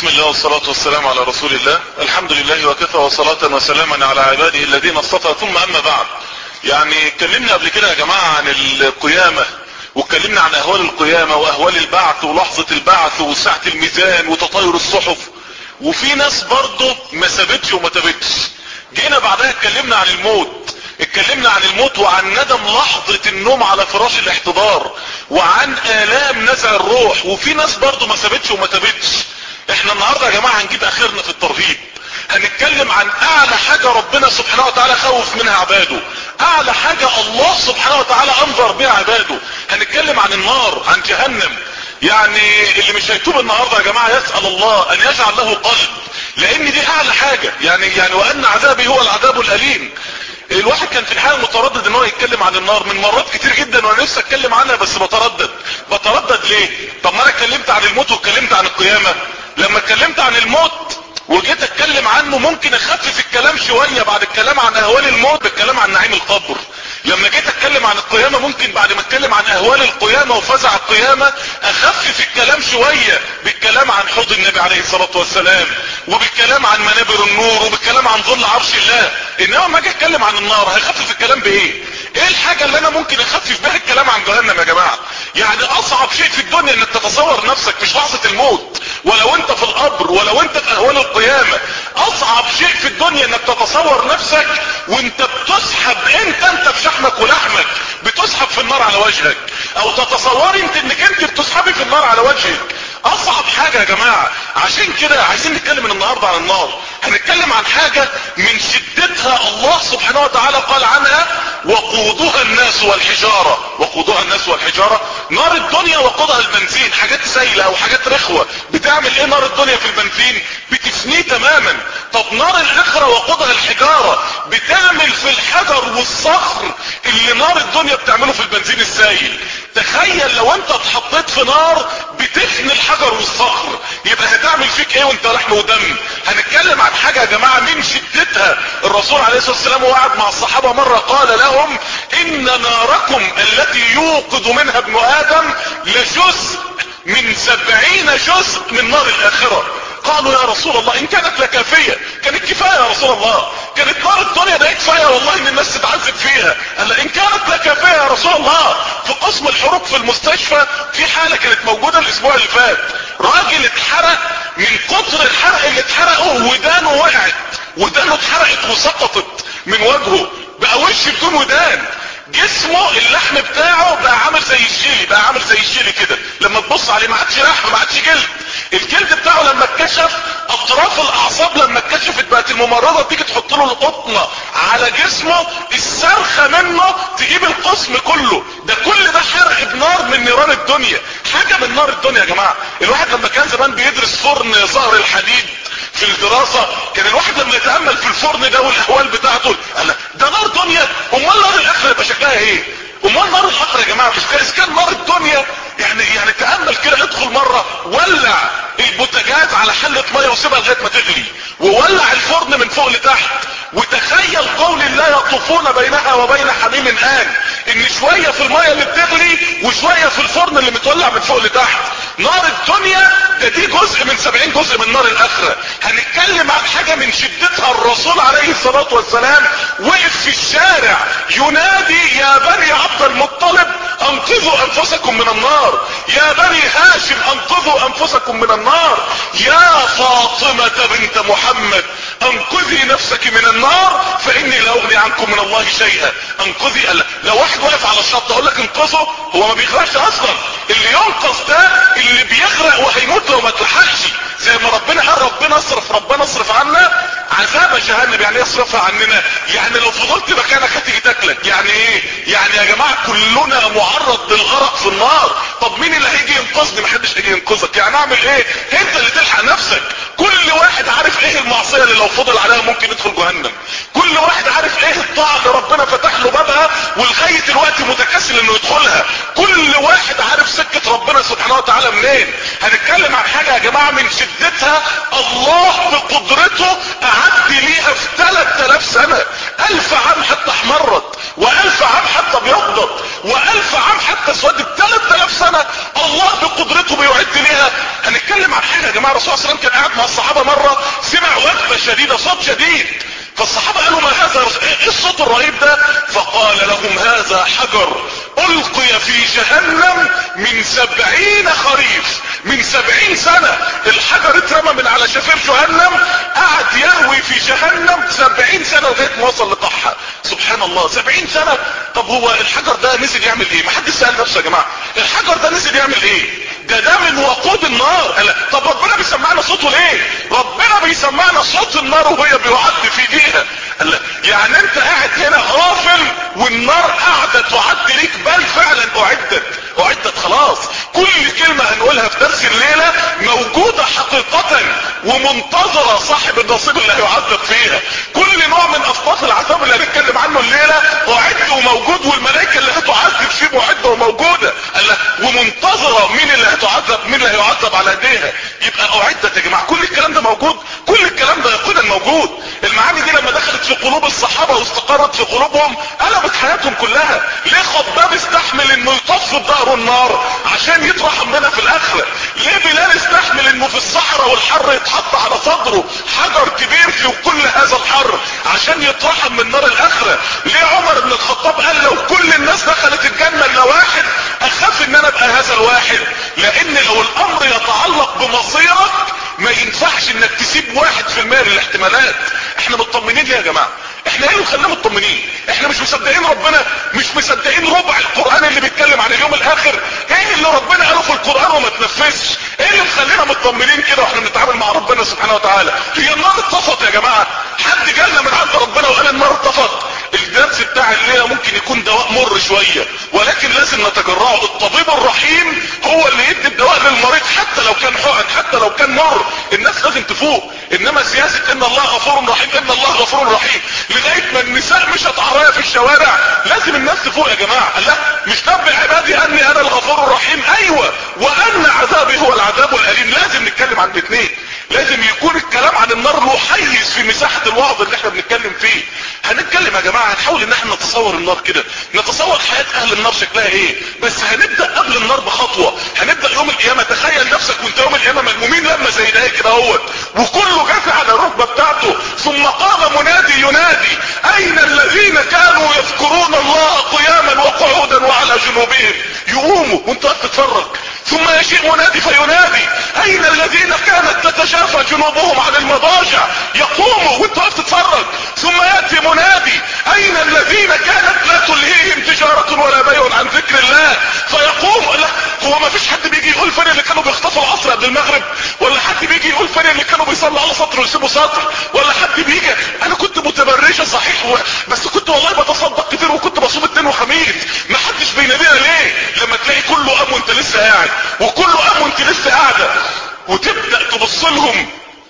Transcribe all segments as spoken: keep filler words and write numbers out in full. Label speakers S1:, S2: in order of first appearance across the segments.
S1: بسم الله والصلاة والسلام على رسول الله. الحمد لله وكفى وصلاة وسلاما على عباده الذين اصطفى، ثم اما بعد. يعني اتكلمنا قبل كده يا جماعة عن القيامة، واتكلمنا عن اهوال القيامة واهوال البعث ولحظة البعث وساعة الميزان وتطاير الصحف. وفي ناس برضه ما سابتش وما تابتش. جينا بعدها اتكلمنا عن الموت، اتكلمنا عن الموت وعن ندم لحظة النوم على فراش الاحتضار وعن آلام نزع الروح. وفي ناس برضه ما سابتش وما تابتش. احنا النهاردة يا جماعة هنجيب اخرنا في الترهيب، هنتكلم عن اعلى حاجة ربنا سبحانه وتعالى خوف منها عباده، اعلى حاجة الله سبحانه وتعالى انذر بها عباده. هنتكلم عن النار، عن جهنم. يعني اللي مش هيتوب النهاردة يا جماعة يسأل الله ان يجعل له قلب، لان دي اعلى حاجة. يعني يعني وان عذابي هو العذاب الاليم. الواحد كان في الحقيقة متردد ان هو يتكلم عن النار من مرات كتير جدا، وانا نفسي اتكلم عنها بس بتردد. بتردد ليه؟ طب ما انا اتكلمت عن الموت واتكلمت عن القيامة. لما اتكلمت عن الموت وجيت اتكلم عنه ممكن اخفف الكلام شوية بعد الكلام عن اهوال الموت بالكلام عن نعيم القبر. لما جيت اتكلم عن القيامة ممكن بعد ما اتكلم عن اهوال القيامة وفزع القيامة اخفف الكلام شوية بالكلام عن حوض النبي عليه الصلاة والسلام، وبالكلام عن منابر النور، وبالكلام عن ظل عرش الله. انما ما اجي اتكلم عن النار هخفف الكلام بايه؟ ايه الحاجة اللي انا ممكن اخفف بها الكلام عن جهنم يا جماعة؟ يعني اصعب شيء في الدنيا انك تتصور نفسك مش لحظة الموت، ولو انت في القبر، ولو انت في اهوال القيامة. اصعب شيء في الدنيا انك تتصور نفسك وانت بتسحب، انت انت بشحمك ولحمك بتسحب في النار على وجهك، او تتصوري انت انك انت بتسحبي في النار على وجهك. اصعب حاجة يا جماعة. عشان كده عايزين نتكلم النهاردة عن النار. هنتكلم عن حاجة من شدتها الله سبحانه وتعالى قال عنها وقودها الناس والحجارة. وقودها الناس والحجارة، نار الدنيا وقودها البنزين، حاجات سايلة او حاجات رخوة. بتعمل ايه نار الدنيا في البنزين؟ بتفنيه تماما. طب نار الاخرة وقودها الحجارة، بتعمل في الحجر والصخر اللي نار الدنيا بتعمله في البنزين السايل. تخيل لو انت اتحطيت في نار بتفني الحجر والصخر، يبقى هتعمل فيك ايه وانت لحم ودم؟ هنتكلم عن حاجة يا جماعة من شدتها. الرسول عليه الصلاة والسلام وقعد مع الصحابة مرة قال لهم ان ناركم التي يوقظ منها ابن ادم لجزء من سبعين جزء من نار الاخرة. قالوا يا رسول الله ان كانت لكافية. كانت كفاية يا رسول الله، كانت نار الدنيا ده كفاية والله ان الناس تتعذب فيها. قال ان كانت لكافية يا رسول الله. في قسم الحروق في المستشفى في حالة كانت موجودة الاسبوع اللي فات، راجل اتحرق، من كتر الحرق اللي اتحرقه ودانه وقعت، ودانه اتحرقت وسقطت من وجهه، بقى وش بدون ودان. جسمه اللحم بتاعه بقى عامل زي الجيلي، بقى عامل زي الجيلي كده، لما تبص عليه ما عادش لحم، ما عادش جلد. الجلد بتاعه لما اتكشف، اطراف الاعصاب لما اتكشفت بقت الممرضة تيجي تحط له القطنة على جسمه، الصرخة منه تجيب القسم كله. ده كل ده حرق بنار من نيران الدنيا، حاجة من نار الدنيا يا جماعة. الواحد لما كان زمان بيدرس فرن ظهر الحديد في الدراسة، كان الواحد لما يتأمل في الفرن ده والاحوال بتاعته، قال ده نار دنيا، امال نار الاخرة يبقى شكلها ايه؟ امال نار الاخرة يا جماعة مش كان كان نار الدنيا؟ يعني يعني تأمل كده، ادخل مرة ولع البوتاجاز على حلة مية وسيبها لغاية ما تغلي، وولع الفرن من فوق لتحت، وتخيل قول الله يطوفون بينها وبين حميم آن، ان شوية في المية اللي بتغلي وشوية في الفرن اللي متولع من فوق لتحت. نار الدنيا ده دي جزء من سبعين جزء من نار الاخرة. هنتكلم عن حاجة من شدتها. الرسول عليه الصلاة والسلام وقف في الشارع ينادي يا بني عبد المطلب انقذوا انفسكم من النار، يا بني هاشم انقذوا انفسكم من النار، يا فاطمة بنت محمد انقذي نفسك من النار فاني لا اغني عنكم من الله شيئا. انقذي ألا. لو واحد واقف على الشط اقول لك انقذه، هو ما بيغرقش اصلا. اللي ينقذ ده اللي بيغرق وهيموت لو ما تلحقش. زي ما ربنا قال ربنا اصرف ربنا اصرف عنا عذاب جهنم. يعني يصرفها عننا، يعني لو فضلت مكانك هتيجي تاكلك. يعني ايه؟ يعني يا جماعة كلنا معرض للغرق في النار. طب مين اللي هيجي ينقذني؟ محدش هيجي ينقذك. يعني اعمل ايه؟ انت اللي تلحق نفسك. كل واحد عارف ايه المعصية اللي لو فضل عليها ممكن يدخل جهنم. كل واحد عارف ايه الطاعة اللي ربنا فتح له بابها ولغاية الوقت متكاسل انه يدخلها. كل واحد عارف سكة ربنا سبحانه وتعالى منين. هنتكلم عن حاجة يا جماعة من شدتها. الله بقدرته اعد ليها في ثلاث آلاف سنة، الف عام حتى احمرت، والف عام حتى ابيضت، والف عام حتى اسودت. ثلاث آلاف سنة الله بقدرته بيعد ليها. هنتكلم عن حاجة يا جماعة. الرسول صلى الله عليه وسلم كان قاعد هذا حجر القي في جهنم من سبعين خريف، من سبعين سنة الحجر اترمى من على شفير جهنم، قعد يهوي في جهنم سبعين سنة لغاية ما وصل لقحها. سبحان الله، سبعين سنة. طب هو الحجر ده نزل يعمل ايه؟ محدش سأل نفسه يا جماعة، الحجر ده نزل يعمل ايه؟ ده ده من وقود النار. طب ربنا بيسمعنا صوته ليه؟ ربنا بيسمعنا صوت النار وهي بيعد في دقيقة. يعني انت قاعد هنا غافل والنار قاعدة تعد ليك، بل فعلا اعدت اعدت خلاص. كل كلمة هنقولها في درس الليلة موجودة حقيقة ومنتظرة صاحب النصيب اللي هيعذب فيها. كل نوع من اصناف العذاب اللي هنتكلم عنه الليلة اعد وموجود، والملائكة اللي هتعذب فيه معدة وموجودة ومنتظرة مين اللي هتعذب، مين اللي هيعذب على ايديها. يبقى اعدت يا جماعة، كل الكلام ده موجود، كل الكلام ده يقينا موجود. المعاني دي لما دخلت في قلوب الصحابة واستقرت في قلوبهم قلبت حياتهم كلها. ليه خباب استحمل انه يطفي بظهره النار عشان يطرح منها في الاخرة؟ ليه بلال استحمل انه في الصحراء والحر يتحط على صدره حجر كبير في كل هذا الحر عشان يطرح من نار الاخرة؟ ليه عمر بن الخطاب قال لو كل الناس دخلت الجنة الا واحد اخاف ان انا ابقى هذا الواحد؟ لان لو الامر يتعلق بمصيرك ما ينفعش انك تسيب واحد في المية من الاحتمالات. احنا مطمنين ليه يا جماعة؟ احنا ايه اللي خلانا مطمنين؟ احنا مش مصدقين ربنا؟ مش مصدقين ربع القرآن اللي بيتكلم عن اليوم الاخر؟ ايه اللي ربنا قاله في القرآن وما تنفذش؟ ايه اللي مخلينا مطمنين كده واحنا بنتعامل مع ربنا سبحانه وتعالى؟ هي النار اتطفت يا جماعة؟ حد جالنا من عند ربنا وقال النار اتطفت؟ الدرس بتاع الليلة ممكن يكون دواء مر شوية ولكن لازم نتجرعه. الطبيب الرحيم هو اللي يدي الدواء للمريض حتى لو كان حقن، حتى لو كان مر. الناس لازم تفوق. انما سياسة ان الله غفور رحيم، ان الله غفور رحيم، لغاية ما النساء مشت عرايا في الشوارع، لازم الناس تفوق يا جماعة. لا مش نبئ عبادي اني انا الغفور الرحيم، ايوه، وان عذابي هو العذاب الاليم. لازم نتكلم عن الاثنين. لازم يكون الكلام عن النار له حيز في مساحة الوعظ اللي احنا بنتكلم فيه. هنتكلم يا جماعة، هنحاول ان احنا نتصور النار كده، نتصور حياة اهل النار شكلها ايه. بس هنبدأ قبل النار بخطوة، هنبدأ يوم القيامة. تخيل نفسك وانت يوم القيامة ملمومين لما زي ده كده اهوت، وكله جاث على الركبة بتاعته، ثم قام منادي ينادي اين الذين كانوا يذكرون الله قياما وقعودا وعلى جنوبهم؟ يقوموا وانت واقف تتفرج. ثم يشيء منادي فينادي اين الذين كانت تتجافى جنوبهم عن المضاجع؟ يقوموا وانت واقف تتفرج. ثم ياتي منادي اين الذين كانت لا تلهيهم تجارة ولا بيع عن ذكر الله؟ فيقوم. لا هو ما فيش حد بيجي يقول فين اللي كانوا بيخطفوا العصر قبل المغرب؟ ولا حد بيجي يقول فين اللي كانوا بيصلوا على سطر ويسيبوا سطر؟ ولا حد بيجي انا كنت متبرجة صحيح و... بس كنت والله بتصدق كتير وكنت بصوم اثنين وخميس. ما حدش بينادينا ليه؟ لما تلاقي كله قام وانت لسه قاعد، وكله قام وانت لسه قاعده، وتبدا تبص لهم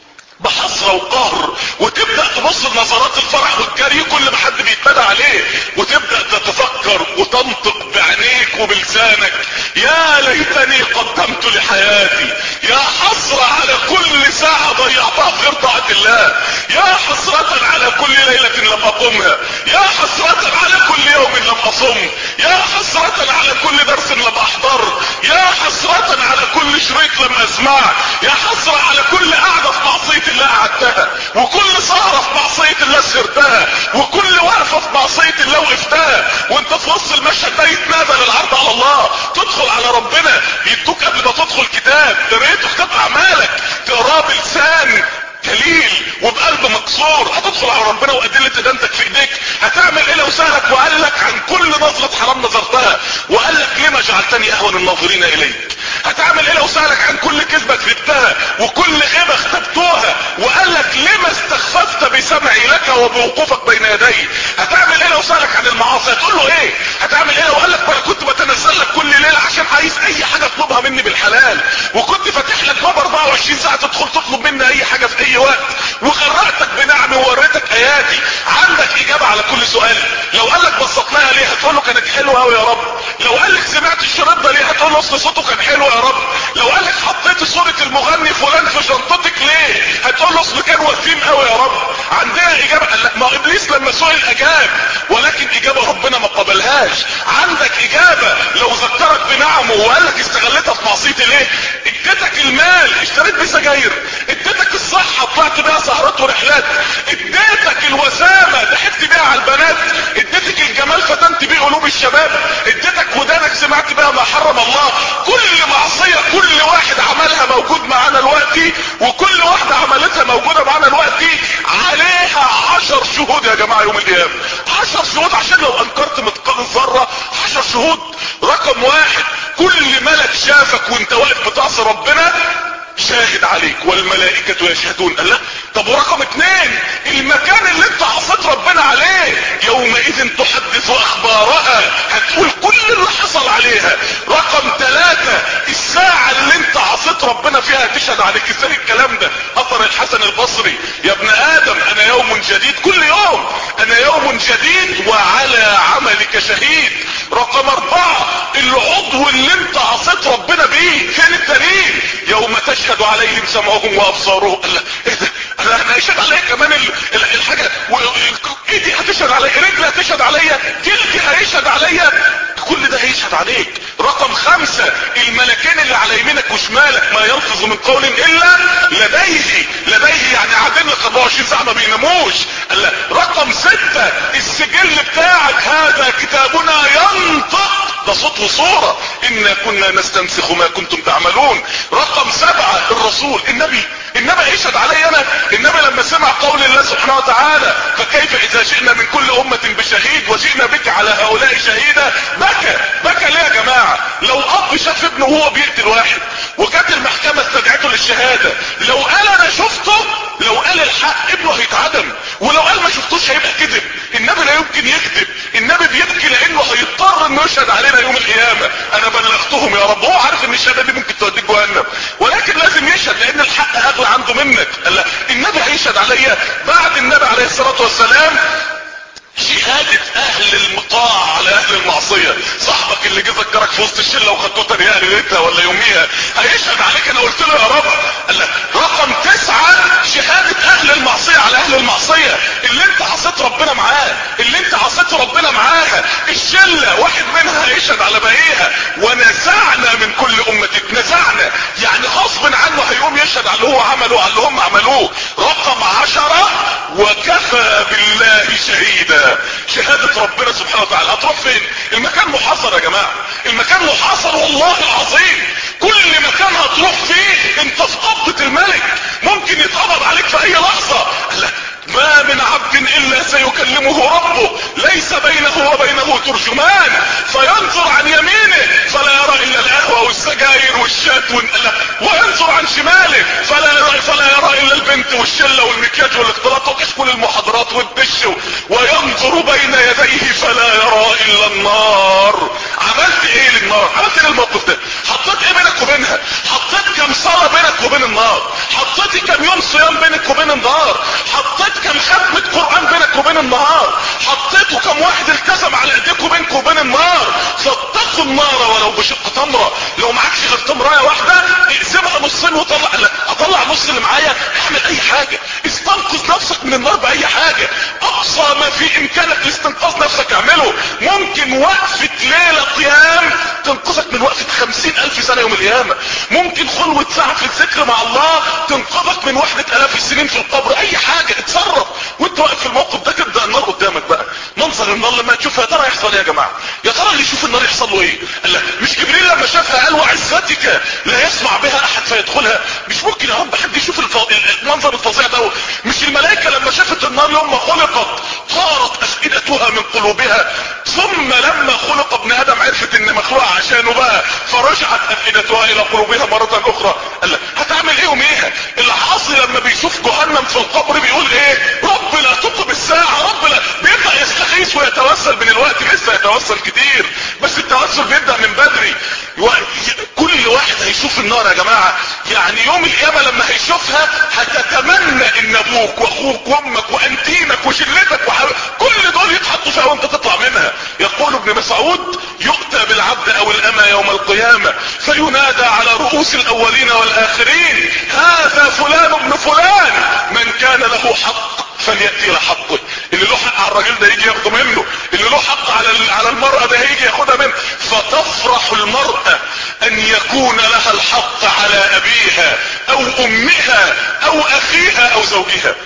S1: بحسرة وقهر، وتبدأ تبص لنظرات الفرح والجري كل ما حد بيتمدى عليه، وتبدأ تتفكر وتنطق بعينيك وبلسانك يا ليتني قدمت لحياتي، يا حسرة على كل ساعة ضيعتها في غير طاعة الله، يا حسرة على كل ليلة لم اقمها، يا حسرة على كل يوم لم اصم، يا حسرة على كل درس لم احضر، يا حسرة على كل شريط لم اسمع، يا حسرة على كل قعدة في معصية الله قعدتها، وكل سهرة في معصية الله سهرتها، وكل وقفة في معصية الله وقفتها. وانت في وسط المشهد ده يتنادى للعرض على الله، تدخل على ربنا، يدوك قبل ما تدخل كتاب قريته، كتاب اعمالك تقراه بلسان كليل وبقلب مكسور. هتدخل على ربنا وادلة ادانتك في ايديك. هتعمل ايه لو سألك وقال لك عن كل نظرة حرام نظرتها وقال لك لما جعلتني اهون الناظرين اليك؟ هتعمل ايه لو سألك عن كل كذبة كذبتها وكل غيبة اختبتوها وقال لك لما استخففت بسمعي لك وبوقوفك بين يدي؟ هتعمل ايه لو سألك عن المعاصي؟ هتقول له ايه؟ هتعمل ايه لو قال لك انا كنت بتنزل لك كل ليلة عشان عايز اي حاجة اطلبها مني بالحلال، وكنت فاتح لك باب اربعة وعشرين ساعة تدخل تطلب مني اي حاجة في اي وقت، وغرقتك بنعمي ووريتك اياتي؟ عندك اجابة على كل سؤال. لو قال لك بسطناها ليه؟ هتقول له كانت حلوة قوي يا رب. لو قال لك سمعت الشريط ده ليه؟ هتقول له اصل صوته كان حلو يا رب. لو قال لك حطيت صورة المغني فلان في شنطتك ليه؟ هتقول له اصل كان وسيم قوي يا رب. عندنا اجابة. لا ما ابليس لما سئل اجاب، ولكن اجابة ربنا ما قبلهاش. عندك اجابة لو ذكرك بنعمه وقال لك استغلتها في معصيتي ليه؟ اديتك المال اشتريت بيه سجاير، اديتك الصحة طلعت بيها سهرات ورحلات، اديتك الوسامة ضحكت بيها على البنات، اديتك الجمال فتنت بيه قلوب الشباب اديتك ودانك سمعت بها ما حرم الله. كل معصية كل واحد عملها موجود معانا دلوقتي، وكل واحدة عملتها موجودة معانا دلوقتي عليها عشر شهود يا جماعة يوم القيامة. عشر شهود، عشان لو انكرت مثقال الذرة عشر شهود. رقم واحد، كل ملك شافك وانت واقف بتعصي ربنا شاهد عليك والملائكة يشهدون. الله. طب ورقم اتنين، المكان اللي انت عصيت ربنا عليه يومئذ تحدث اخبارها، هتقول كل اللي حصل عليها. رقم ثلاثة، الساعة اللي انت عصيت ربنا فيها تشهد عليك. ازاي الكلام ده؟ اثر الحسن البصري، يا ابن ادم انا يوم جديد، كل يوم انا يوم جديد وعلى عملك شهيد. رقم اربعة، العضو اللي انت عصيت ربنا بيه فين الدليل؟ يوم تشهد عليهم سمعهم وابصارهم. الله. ايه ده؟ انا انا هيشهد عليا كمان ال... ال... الحاجة و... ايدي هتشهد عليا، رجلي هتشهد عليا، جلدي هيشهد عليا، كل ده هيشهد عليك. رقم خمسة، الملكين اللي على يمينك وشمالك ما يلفظ من قول الا لديه، لديه يعني قاعدين لك اربعة وعشرين ساعة ما بيناموش. الله. رقم ستة، السجل بتاعك هذا كتابنا ينطق، ده صوت وصورة، انا كنا نستنسخ ما كنتم تعملون. رقم سبعة، الرسول النبي، النبي هيشهد علي انا. النبي لما سمع قول الله سبحانه وتعالى فكيف اذا جئنا من كل امة بشهيد وجئنا بك على هؤلاء شهيدا، بكى. بكى ليه يا جماعة؟ لو اب شاف ابنه وهو بيقتل واحد وكانت المحكمة استدعته للشهادة، لو قال انا شفته، لو قال الحق ابنه هيتعدم، ولو قال ما شفتوش هيبقى كذب. النبي لا يمكن يكذب، النبي بيبكي لانه هيضطر انه يشهد علينا يوم القيامة. انا بلغتهم يا رب، هو عارف ان الشهادة دي ممكن توديك جهنم، ولكن لازم يشهد لان الحق اغلى عنده منك. لا، النبي هيشهد عليا. بعد النبي عليه الصلاة والسلام شهادة اهل المطاعة على اهل المعصية. صاحبك اللي جه ذكرك في وسط الشلة وخدته تريقة ليلتها ولا يوميها هيشهد عليك انا قلت له يا رب. لا. رقم تسعة، شهادة اهل المعصية على اهل المعصية، اللي انت عصيت ربنا معاه، اللي انت عصيت ربنا معاها. الشلة واحد منها هيشهد على باقيها. ونزعنا من كل امتك، نزعنا يعني غصب عنه هيقوم يشهد على اللي هو عمله على اللي هم عملوه. رقم عشرة، وكفى بالله شهيدا. شهادة ربنا سبحانه وتعالى هتروح فين؟ المكان محاصر يا جماعة، المكان محاصر والله العظيم. كل مكان هتروح فيه انت في قبضة الملك، ممكن يتقبض عليك في اي لحظة. لا. ما من عبد الا سيكلمه ربه ليس بينه وبينه ترجمان فينظر عن يمينه فلا يرى الا القهوة والسجاير والشات وينظر عن شماله فلا يرى, فلا يرى الا البنت والشلة والمكياج والاختلاط وكشكول المحاضرات والدش، وينظر بين يديه فلا يرى الا النار. عملت ايه للنار؟ عملت ايه للموقف ده؟ حطيت ايه بينك وبينها؟ حطيت كم صلاة بينك وبين النار؟ حطيت كم يوم صيام بينك وبين النار؟ حطيت كم ختمة قرآن بينك وبين النار؟ حطيتوا كم واحد التزم على ايديك وبينك وبين النار؟ فاتقوا النار ولو بشق تمرة. لو معكش غير تمرايه واحدة اقسمها نصين وطلع، لا اطلع نص اللي معايا، اعمل اي حاجة، استنقذ نفسك من النار باي حاجة. اقصى ما في امكانك لاستنقاذ نفسك اعمله. ممكن وقفة ليلة قيام تنقذك من وقفة خمسين الف سنة يوم القيامة. ممكن خلوة ساعة في الذكر مع الله تنقذك من وحدة الاف السنين في القبر. اي حاجة اتصرف وانت واقف في الموقف ده. تبدأ النار قدامك بقى، منظر النار لما تشوفها يا ترى يحصل ايه يا جماعة؟ يا ترى اللي يشوف النار يحصل له ايه؟ قال مش جبريل لما شافها قال وعزتك لا يسمع بها احد فيدخلها؟ مش ممكن يا رب حد يشوف الف... المنظر الفظيع ده. مش الملائكة لما شافت النار يوم ما خلقت طارت افئدتها من قلوبها، ثم لما خلق ابن ادم عرفت ان مخلوق عشانه بقى فرجعت افئدتها الى قلوبها مرة اخرى. قال هتعمل ايه يوميها؟ العاصي لما بيشوف جهنم في القبر بيقول ايه؟ رب لا تقم الساعة، رب لا. بيبدأ يستغيث ويتوسل من الوقت، لسه يتوسل كتير بس التوسل بيبدأ من بدري. كل واحد هيشوف النار يا جماعة، يعني يوم القيامة لما هيشوفها هتتمنى ان ابوك واخوك وامك وانتيمك وشلتك وحبيبك كل دول يتحطوا فيها وانت تطلع منها. يقول ابن مسعود يؤتى بالعبد او الامة يوم القيامة فينادى على رؤوس الاولين والاخرين هذا فلان ابن فلان من كان له حق فليأتي لحقه. اللي له حق على الراجل ده يجي ياخده منه، اللي له حق على على المرأة ده هيجي ياخدها منه. فتفرح المرأة ان يكون لها الحق على ابيها او امها او اخيها او زوجها. ليه؟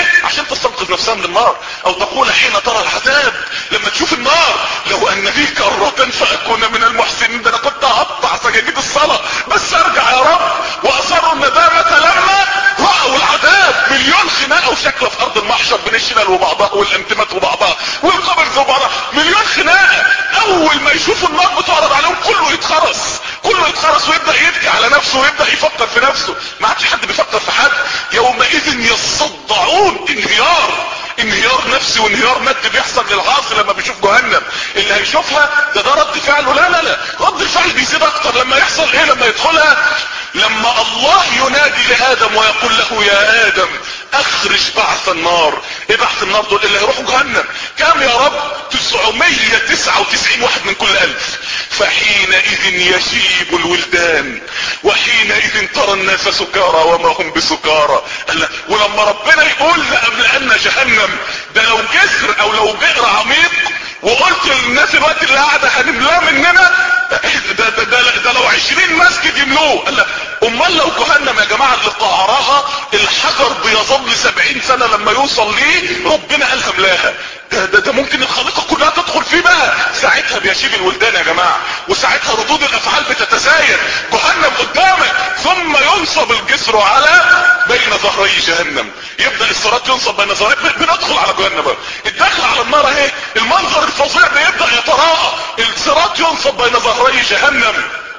S1: عشان تستنقذ نفسها من النار. او تقول حين ترى العذاب، لما تشوف النار، لو ان لي كرة فاكون من المحسنين، ده انا كنت هقطع سجاجيد الصلاة بس ارجع يا رب. واصروا الندامة لما رأوا العذاب. مليون خناقة وشكلة في ارض المحشر بين الشلل وبعضها والانتمات وبعضها والقبر وبعضها، مليون خناقة. اول ما يشوفوا النار بتعرض عليهم كله يتخرس، كله يتخرس ويبدأ يبكي على نفسه ويبدأ يفكر في نفسه. ما عادش حد بيفكر في حد. يومئذ يصدعون، انهيار، انهيار نفسي وانهيار مادي بيحصل للعاصي لما بيشوف جهنم. اللي هيشوفها ده ده رد فعله، لا لا لا، رد الفعل بيزيد اكتر لما يحصل ايه، لما يدخلها. لما الله ينادي لآدم ويقول له يا آدم اخرج بعث النار. ايه بعث النار دول؟ اللي هيروحوا جهنم. كام يا رب؟ تسعمية وتسعة وتسعين واحد من كل الف. فحينئذ يشيب الولدان وحينئذ ترى الناس سكارى وما هم بسكارى. ولما ربنا يقول لأملأن جهنم، ده لو جسر او لو بئر عميق وقلت للناس الوقت اللي قاعدة هنملاه مننا، ده, ده, ده, ده, ده لو عشرين مسجد يملوه. قال امال لو جهنم يا جماعة اللي قعرها الحجر بيظل سبعين سنة لما يوصل ليه ربنا قال هملاها، ده, ده, ده ممكن الخليقة كلها تدخل فيه بقى. ساعتها بيشيب الولدان يا جماعة، وساعتها ردود الافعال بتتزايد. جهنم قدامك ثم ينصب الجسر على بين ظهري جهنم. يبدأ الصراط ينصب بين ظهري، بندخل على جهنم. الدخل على النار اهي، المنظر الفظيع ده يبدأ يتراءى. الصراط ينصب بين ظهري جهنم.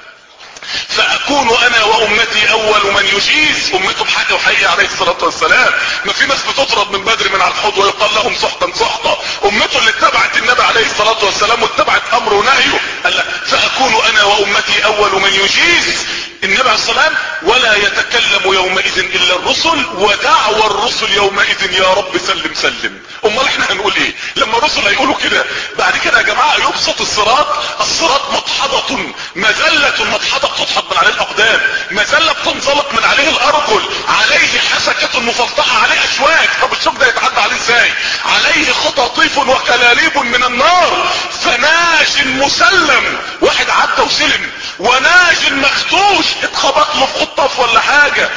S1: فاكون انا وامتي اول من يجيز. امته بحق وحقيقي عليه الصلاة والسلام. ما في ناس بتطرد من بدر من على الحوض ويقال لهم سحقا سحقا. امته اللي اتبعت النبي عليه الصلاة والسلام واتبعت امره ونهيه. قال لا، فاكون انا وامتي اول من يجيز النبي عليه السلام. ولا يتكلم يومئذ الا الرسل ودعوى الرسل يومئذ يا رب سلم سلم. امال احنا هنقول ايه لما الرسل هيقولوا كده؟ بعد كده يا جماعة يبسط الصراط. الصراط مدحضة مذلة، مدحضة بتدحض من عليه الاقدام، مذلة بتنزلق من عليه الارجل، عليه حسكة مفلطحة، عليه اشواك. طب الشوك ده يتعدى عليه ازاي؟ عليه خطاطيف وكلاليب من النار. فناج مسلم، واحد عدى وسلم، وناج مخدوش اتخبط له في خطاف ولا حاجة.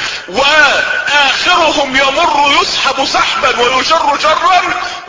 S1: واخرهم يمر يسحب سحبا ويجر جرا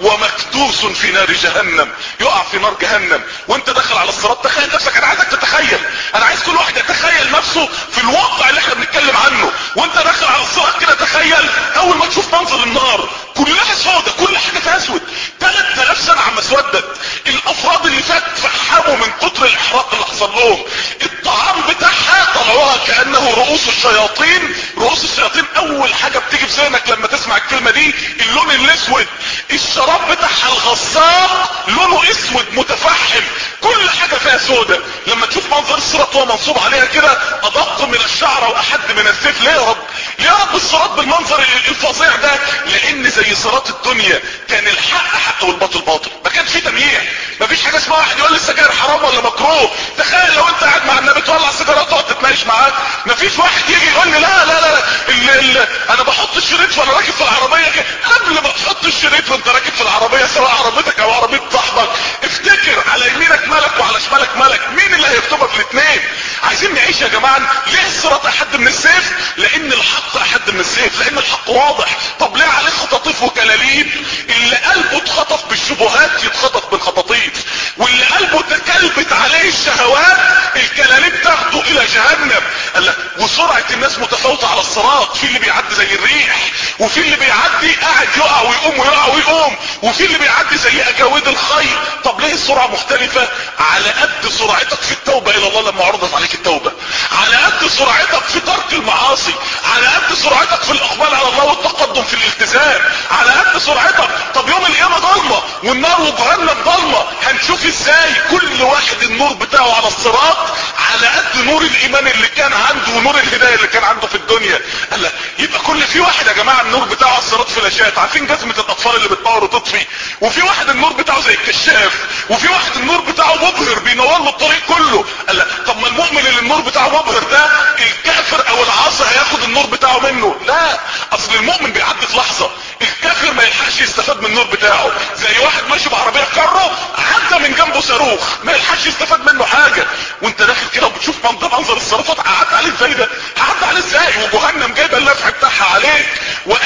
S1: ومكدوس في نار جهنم، يقع في نار جهنم. وانت داخل على الصراط تخيل نفسك، انا عايزك تتخيل، انا عايز كل واحد يتخيل نفسه في الواقع اللي احنا بنتكلم عنه. وانت داخل على الصراط كده تخيل اول ما تشوف منظر النار كلها سودة، كل حاجة فيها اسود، ثلاث آلاف سنة عم اسودت. الافراد اللي فات فحموا من كتر الاحراق اللي حصل لهم. الطعام بتاعها طلعوها كأنه رؤوس الشياطين. رؤوس الشياطين اول حاجة بتيجي في ذهنك لما تسمع الكلمة دي اللون الاسود. الشراب بتاعها الغساق لونه اسود متفحم، كل حاجة فيها سودة. لما تشوف منظر الصراط وهو منصوب عليها كده ادق من الشعر واحد من السيف. ليه يا رب؟ ليه يا رب الصراط بالمنظر الفظيع ده؟ لان زي صراط الدنيا كان الحق حق والباطل باطل، ما كانش فيه تمييع. ما فيش حاجة اسمها واحد يقول لي السجاير حرام ولا مكروه. تخيل لو انت قاعد مع النبي تولع سيجاره وتقعد تتناقش معاه. ما فيش واحد يجي يقول لي لا لا لا ال ال انا بحط الشريط وانا راكب في العربيه كده. قبل ما تحط الشريط وانت راكب في العربيه سواء عربيتك او عربيه صاحبك افتكر على يمينك ملك وعلى شمالك ملك، مين اللي هيكتبك الاثنين؟ عايزين نعيش يا جماعه. ليه الصراط احد من السيف؟ لان الحق احد من السيف، لان الحق واضح. طب ليه عليه خطاطيف وكلاليب؟ اللي قلبه اتخطف بالشبهات يتخطف بالخطاطيف، واللي قلبه تكلبت عليه الشهوات الكلاليب تاخده الى جهنم. قال لك وسرعة الناس متفاوتة على الصراط، في اللي بيعدي زي الريح، وفي اللي بيعدي قاعد يقع ويقوم ويقع ويقوم، وفي اللي بيعدي زي اجاويد الخيل. طب ليه السرعة مختلفة؟ على قد سرعتك في التوبة الى الله لما عرضت عليك التوبة، على قد سرعتك في ترك المعاصي، على قد سرعتك في الاقبال على الله والتقدم في الالتزام، على قد سرعتك. طب يوم القيامة ضلمة والنار وجهنم ضلمة، هنشوف ازاي كل واحد النور بتاعه على الصراط على قد نور الايمان اللي كان عنده ونور الهداية اللي كان عنده في الدنيا. قال لك يبقى كل في واحد يا جماعة النور بتاعه على الصراط فلاشات، عارفين جزمة الاطفال اللي بتنور وتطفي، وفي واحد النور بتاعه زي الكشاف، وفي واحد النور بتاعه مبهر بينور له الطريق كله. قال لك طب ما المؤمن اللي النور بتاعه مبهر ده الكافر او العاصي هياخد النور بتاعه منه؟ لا، اصل المؤمن بيعدي في لحظة، الكافر ما يلحقش يستفاد من النور بتاعه. زي واحد ماشي بعربية كارو عدى من جنبه صاروخ ما يلحقش يستفاد منه حاجة. وانت داخل كده وبتشوف منظر منظر الصراط، قعدت عليه ازاي ده؟ هعدي عليه ازاي وجهنم جايبه اللفح بتاعها عليك وقاعد شايف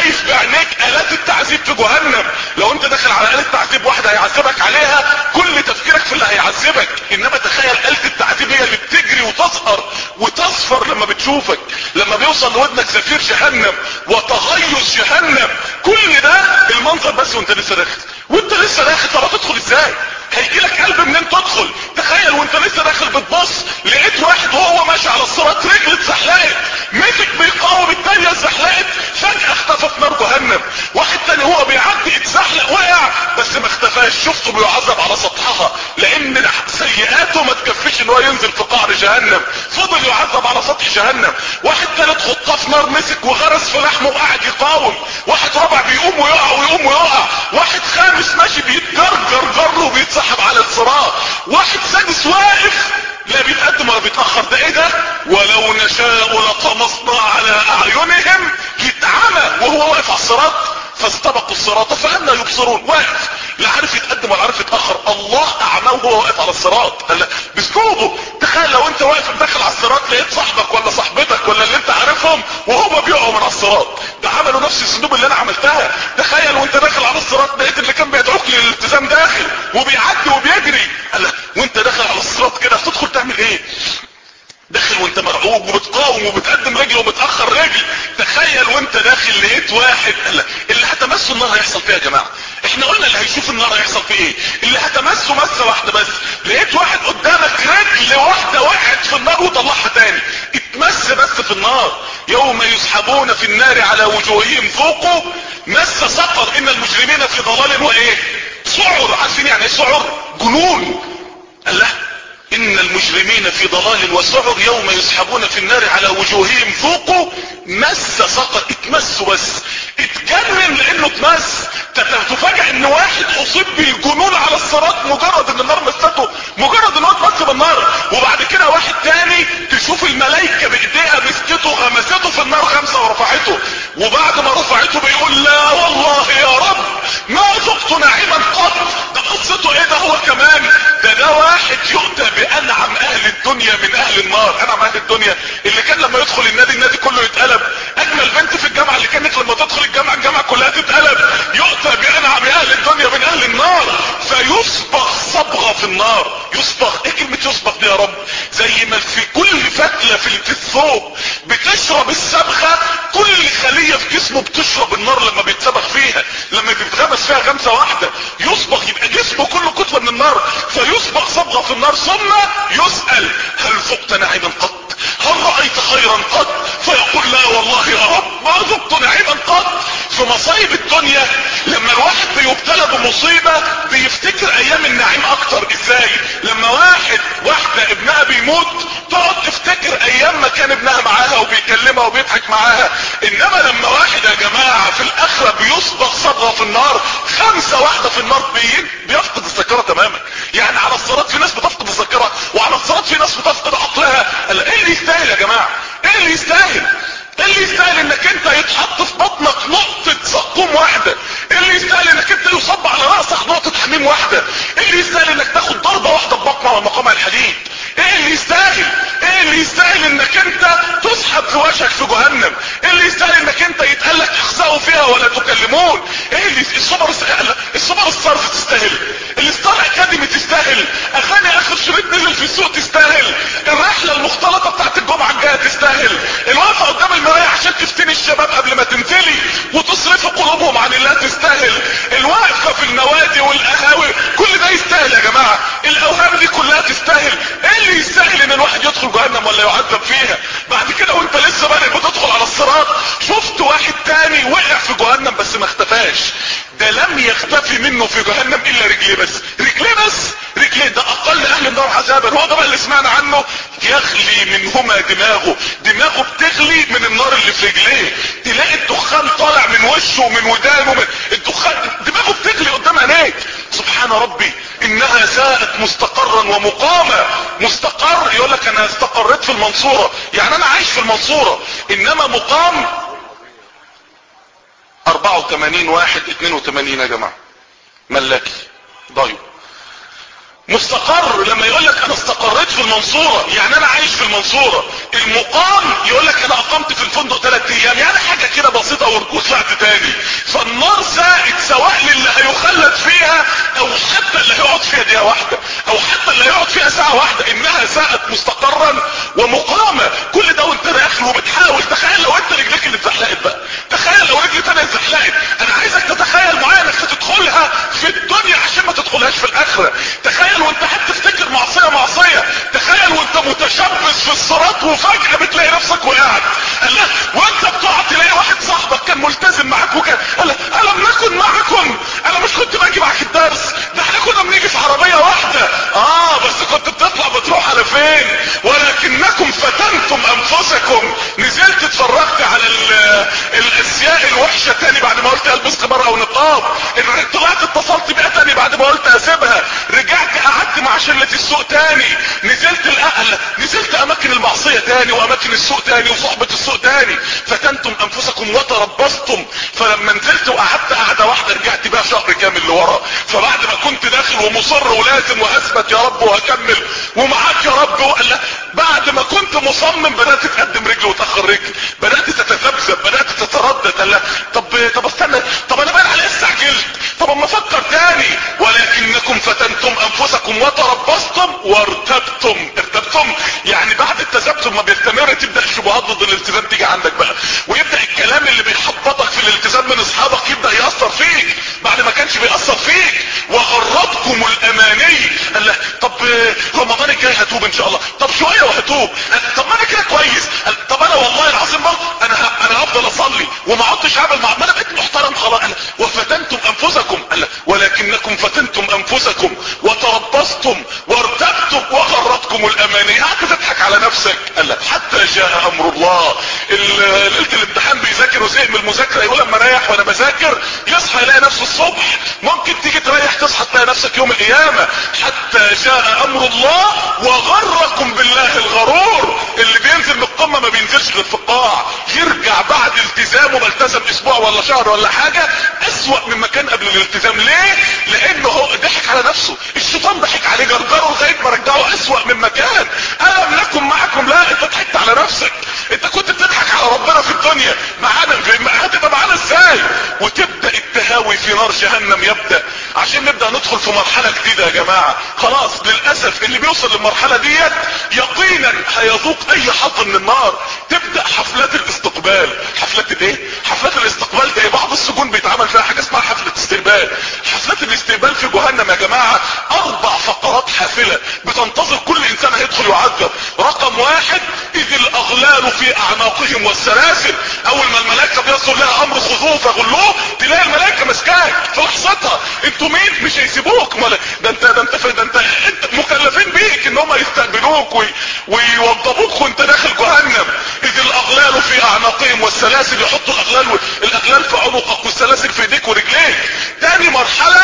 S1: شايف بعينيك آلات التعذيب في جهنم. لو انت داخل على آلة تعذيب واحدة هيعذبك عليها كل تفكيرك في اللي هيعذبك، انما تخيل آلة التعذيب هي اللي بتجري وتسهر وتصفر لما بتشوفك، لما بيوصل لودنك زفير جهنم وتغيظ جهنم. كل ده المنظر بس وانت لسه داخل، وانت لسه داخل طب هتدخل ازاي؟ هيجيلك قلب منين تدخل؟ تخيل وانت لسه داخل بتبص لقيت واحد وهو ماشي على الصراط رجل اتزحلقت، مسك بيقاوم التانية اتزحلقت، فجأة اختفى في نار جهنم. واحد تاني هو بيعدي اتزحلق وقع بس ما اختفاش، شفته بيعذب على سطحها لان سيئاته ما تكفيش ان هو ينزل في قعر جهنم، فضل يعذب على سطح جهنم. واحد تالت خطاف نار مسك وغرس في لحمه وقعد يقاوم. واحد رابع بيقوم ويقع ويقوم ويقع. واحد خامس ماشي بيتجرجر جر وبيتسحب على الصراط. واحد سادس واقف لا بيتقدم ولا بيتأخر. ده ايه ده؟ ولو نشاء لطمسنا على اعينهم، يتعمى وهو واقف على الصراط فاستبقوا الصراط فأنا يبصرون. واقف لا عارف يتقدم ولا عارف يتأخر، الله اعماه وهو واقف على الصراط باسلوبه. تخيل لو انت واقف داخل على الصراط لقيت صاحبك ولا صاحبتك ولا اللي انت عارفهم وهما بيقعوا من على الصراط، ده عملوا نفس الذنوب اللي انا عملتها. تخيل وانت داخل على الصراط لقيت اللي كان بيدعوك للالتزام داخل وبيعدي وبيجري، وانت داخل على الصراط كده هتدخل تعمل ايه؟ داخل وانت مرعوب وبتقاوم وبتقدم رجل وبتأخر رجل. تخيل وانت داخل لقيت واحد اللي هتمسه النار هيحصل فيها يا جماعة. احنا قلنا اللي هيشوف النار هيحصل فيه ايه؟ اللي هتمسه مسة واحدة بس. لقيت واحد قدامك رجل واحدة وقعت في النار وطلعها تاني، اتمس بس في النار. يوم يسحبون في النار على وجوههم ذوقوا مس سقر ان المجرمين في ضلال وايه؟ سعر. عارفين يعني ايه سعر؟ جنون. الله، ان المجرمين في ضلال وسعر يوم يسحبون في النار على وجوههم ذوقوا مس سقر. اتمسوا بس، اتجنن لانه اتمس. تفاجئ ان واحد اصيب بالجنون على الصراط مجرد ان النار مسته، مجرد ان هو اتمس بالنار. وبعد كده واحد تاني تشوف الملائكة بايديها مسكته غمسته في النار خمسة ورفعته، وبعد ما رفعته بيقول لا والله يا رب ما ذقت نعيما قط. ده قصته ايه ده هو كمان؟ ده ده واحد يؤتى بانعم اهل الدنيا من اهل النار. انعم اهل الدنيا اللي كان لما يدخل النادي النادي كله يتقلب، اجمل بنت في الجامعة اللي كانت لما تدخل الجامعة الجامعة كلها تتقلب. يؤتى بانعم اهل الدنيا من اهل النار فيصبغ صبغة في النار. يصبغ ايه كلمة يصبغ دي يا رب؟ زي ما في كل فتلة في الثوب بتشرب الصبغة، كل خلية في جسمه بتشرب النار لما بيتصبغ فيها، لما بيتغمس فيها غمسة واحدة يصبغ، يبقى جسمه كله كتلة من النار فيصبغ صبغة في النار. ثم يسأل هل ذقت نعيما قط؟ هل رأيت خيرا قط؟ فيقول لا والله يا رب ما ذقت نعيما قط. في مصايب الدنيا لما الواحد بيبتلى بمصيبة بيفتكر ايام النعيم اكتر. ازاي؟ لما واحد واحدة ابنها بيموت تقعد تفتكر ايام ما كان ابنها معاها وبيكلمها وبيضحك معاها. انما لما واحد يا جماعة في الاخرة بيصبغ صبغة في النار خمسة واحدة في النار بي بيفقد الذاكرة تماما. يعني على الصراط في ناس بتفقد الذاكرة وعلى الصراط في ناس بتفقد عقلها. ايه اللي يستاهل يا جماعة؟ ايه اللي يستاهل؟ ايه اللي يستاهل انك انت يتحط في بطنك نقطة سقوم واحدة؟ ايه اللي يستاهل انك انت يصب على رأسك نقطة حميم واحدة؟ ايه اللي يستاهل انك تاخد ضربة واحدة ببطنها ومقام الحديد؟ ايه اللي يستاهل؟ ايه اللي يستاهل انك انت تسحب في وشك في جهنم؟ ايه اللي يستاهل انك انت يتقالك اخزقوا فيها ولا تكلمون؟ ايه اللي الصبر الصبر الصرف تستاهل، الستار اكاديمي تستاهل، اغاني اخر شريط نزل في السوق تستاهل، الرحلة المختلطة بتاعت الجمعة الجاية تستاهل، الوقفة قدام المراية عشان تفتني الشباب قبل ما تنزلي وتصرف قلوبهم عن الله تستاهل، الوقفة في النوادي والقهاوي كل ده يستاهل يا جماعة. الاوهام دي كلها تستاهل. ايه اللي يستاهل ان الواحد يدخل جهنم ولا يعذب فيها؟ بعد كده وانت لسه بادئ بتدخل على الصراط شفت واحد تاني وقع في جهنم بس ما اختفاش. ده لم يختفي منه في جهنم الا رجليه بس، رجليه بس، رجليه. ده اقل اهل النار عذابا. هو ده بقى اللي سمعنا عنه يغلي منهما دماغه، دماغه بتغلي من النار اللي في رجليه. تلاقي الدخان طالع من وشه ومن ودانه، من الدخان دماغه بتغلي قدام عينيك. سبحان ربي انها ساءت مستقرا ومقاما. مستقر يقول لك انا استقريت في المنصورة، يعني انا عايش في المنصورة. انما مقام اربعة وثمانين واحد اتنين وثمانين يا جماعة ملاكي ضايو. مستقر لما يقولك انا استقريت في المنصورة يعني انا عايش في المنصورة. المقام يقولك انا اقمت في الفندق ثلاث ايام يعني حاجة كده بسيطة وطلعت تاني. فالنار زائد سواء للي هيخلد فيها او حتى اللي هيقعد فيها دقيقة واحدة او حتى اللي هيقعد فيها ساعة واحدة، انها ساءت مستقرا ومقامة. كل ده وانت داخل وبتحاول. تخيل لو انت رجلك اللي اتزحلقت بقى، تخيل لو رجلي تانية اتزحلقت. انا عايزك تتخيل معايا انك هتدخلها في الدنيا عشان ما تدخلهاش في الاخرة. تخيل وانت هتفتكر معصية معصية، تخيل وانت متشبث في الصراط وفجأة بتلاقي نفسك وقعت. قال لا وانت بتقع تلاقي واحد صاحبك كان ملتزم معاك وكان قال لا الم نكن معكم، انا مش كنت باجي معاك الدرس، ده احنا كنا بنيجي في عربية واحدة. اه بس كنت بتطلع بتروح على فين؟ ولكنكم فتنتم انفسكم. نزلت اتفرجت على الاشياء الوحشة تاني بعد ما قلت البس خمار او نقاب، طلعت اتصلت بيها تاني بعد ما قلت اسيبها، رجعت قعدت مع شلة السوق تاني، نزلت الاهل، نزلت اماكن المعصية تاني واماكن السوق تاني وصحبة السوق تاني. فتنتم انفسكم وتربصتم. فلما نزلت وقعدت قعدة واحدة رجعت بقى شهر كامل لورا. فبعد ما كنت داخل ومصر ولازم وهثبت يا رب وهكمل ومعاك يا رب وقال بعد ما كنت مصمم بدأت تقدم رجل وتأخر رجل، بدأت تتذبذب، بدأت تتردد. قال طب طب استنى، طب انا بقى على استعجلت، طب اما افكر تاني. ولكنكم فتنتم انفسكم وتربصتم وارتبتم. ارتبتم يعني بعد التذبذب ما بيستمر تبدأ الشبهات ضد الالتزام تيجي عندك بقى، ويبدأ الكلام اللي بيحبطك في الالتزام من اصحابك يبدأ يأثر فيك بعد ما كانش بيأثر فيك. وغرتكم الاماني. قال له طب رمضان الجاي هتوب ان شاء الله، طب شوية وهتوب، طب ما انا كده كويس، طب انا والله العظيم انا انا هفضل اصلي وما عدتش هعمل مع ما انا بقيت محترم خلاص. وفتنتم انفسكم. قال ولكنكم فتنتم انفسكم وتربصتم وارتبتم وغرتكم الاماني. قعدت تضحك على نفسك. قال حتى جاء امر الله. ليله الامتحان بيذاكر وزهق من المذاكره يقول اما اريح وانا بذاكر، يصحى يلاقي نفسه الصبح. ممكن تيجي تريح تصحى تلاقي نفسك يوم القيامه. حتى جاء امر الله وغركم بالله الغرور. اللي بينزل من القمه ما بينزلش غير في القاع، يرجع بعد التزامه ما التزم اسبوع ولا شهر ولا حاجه اسوأ مما كان قبل الالتزام. ليه؟ لانه هو ضحك على نفسه، الشيطان ضحك عليه جرجره لغايه ما رجعه اسوأ مما كان. الم نكن معكم؟ لا، انت ضحكت على نفسك. انت كنت بتضحك على ربنا في الدنيا، معانا هتبقى معانا ازاي؟ وتبدا التهاوي في نار جهنم يبدا. عشان نبدا ندخل في مرحله جديده يا جماعه. خلاص للاسف اللي بيوصل للمرحله ديت يقينا هيذوق اي حظ من النار. تبدا حفلات الاستقبال. حفلات الايه؟ حفلات الاستقبال ده بعض السجون بيتعمل فيها حاجه اسمها حفله استقبال. حفلات الاستقبال في جهنم يا جماعه اربع فقرات حافله بتنتظر كل انسان هيدخل يعذب. رقم واحد اذ الاغلال في اعناقهم والسلاسل. اول ما الملائكه بيصل لها امر خذوه فغلوه تلاقي الملائكه ماسكاك في لحظتها. انتوا مين؟ مش هيسيبوك. ده انت ده انت ده انت, انت مكلفين بيك ان هم يستقبلوك وي ويوضبوك وانت داخل جهنم. اذ الاغلال في اعناقهم والسلاسل، يحطوا الاغلال الاغلال في عنقك والسلاسل في ايديك ورجليك. تاني مرحله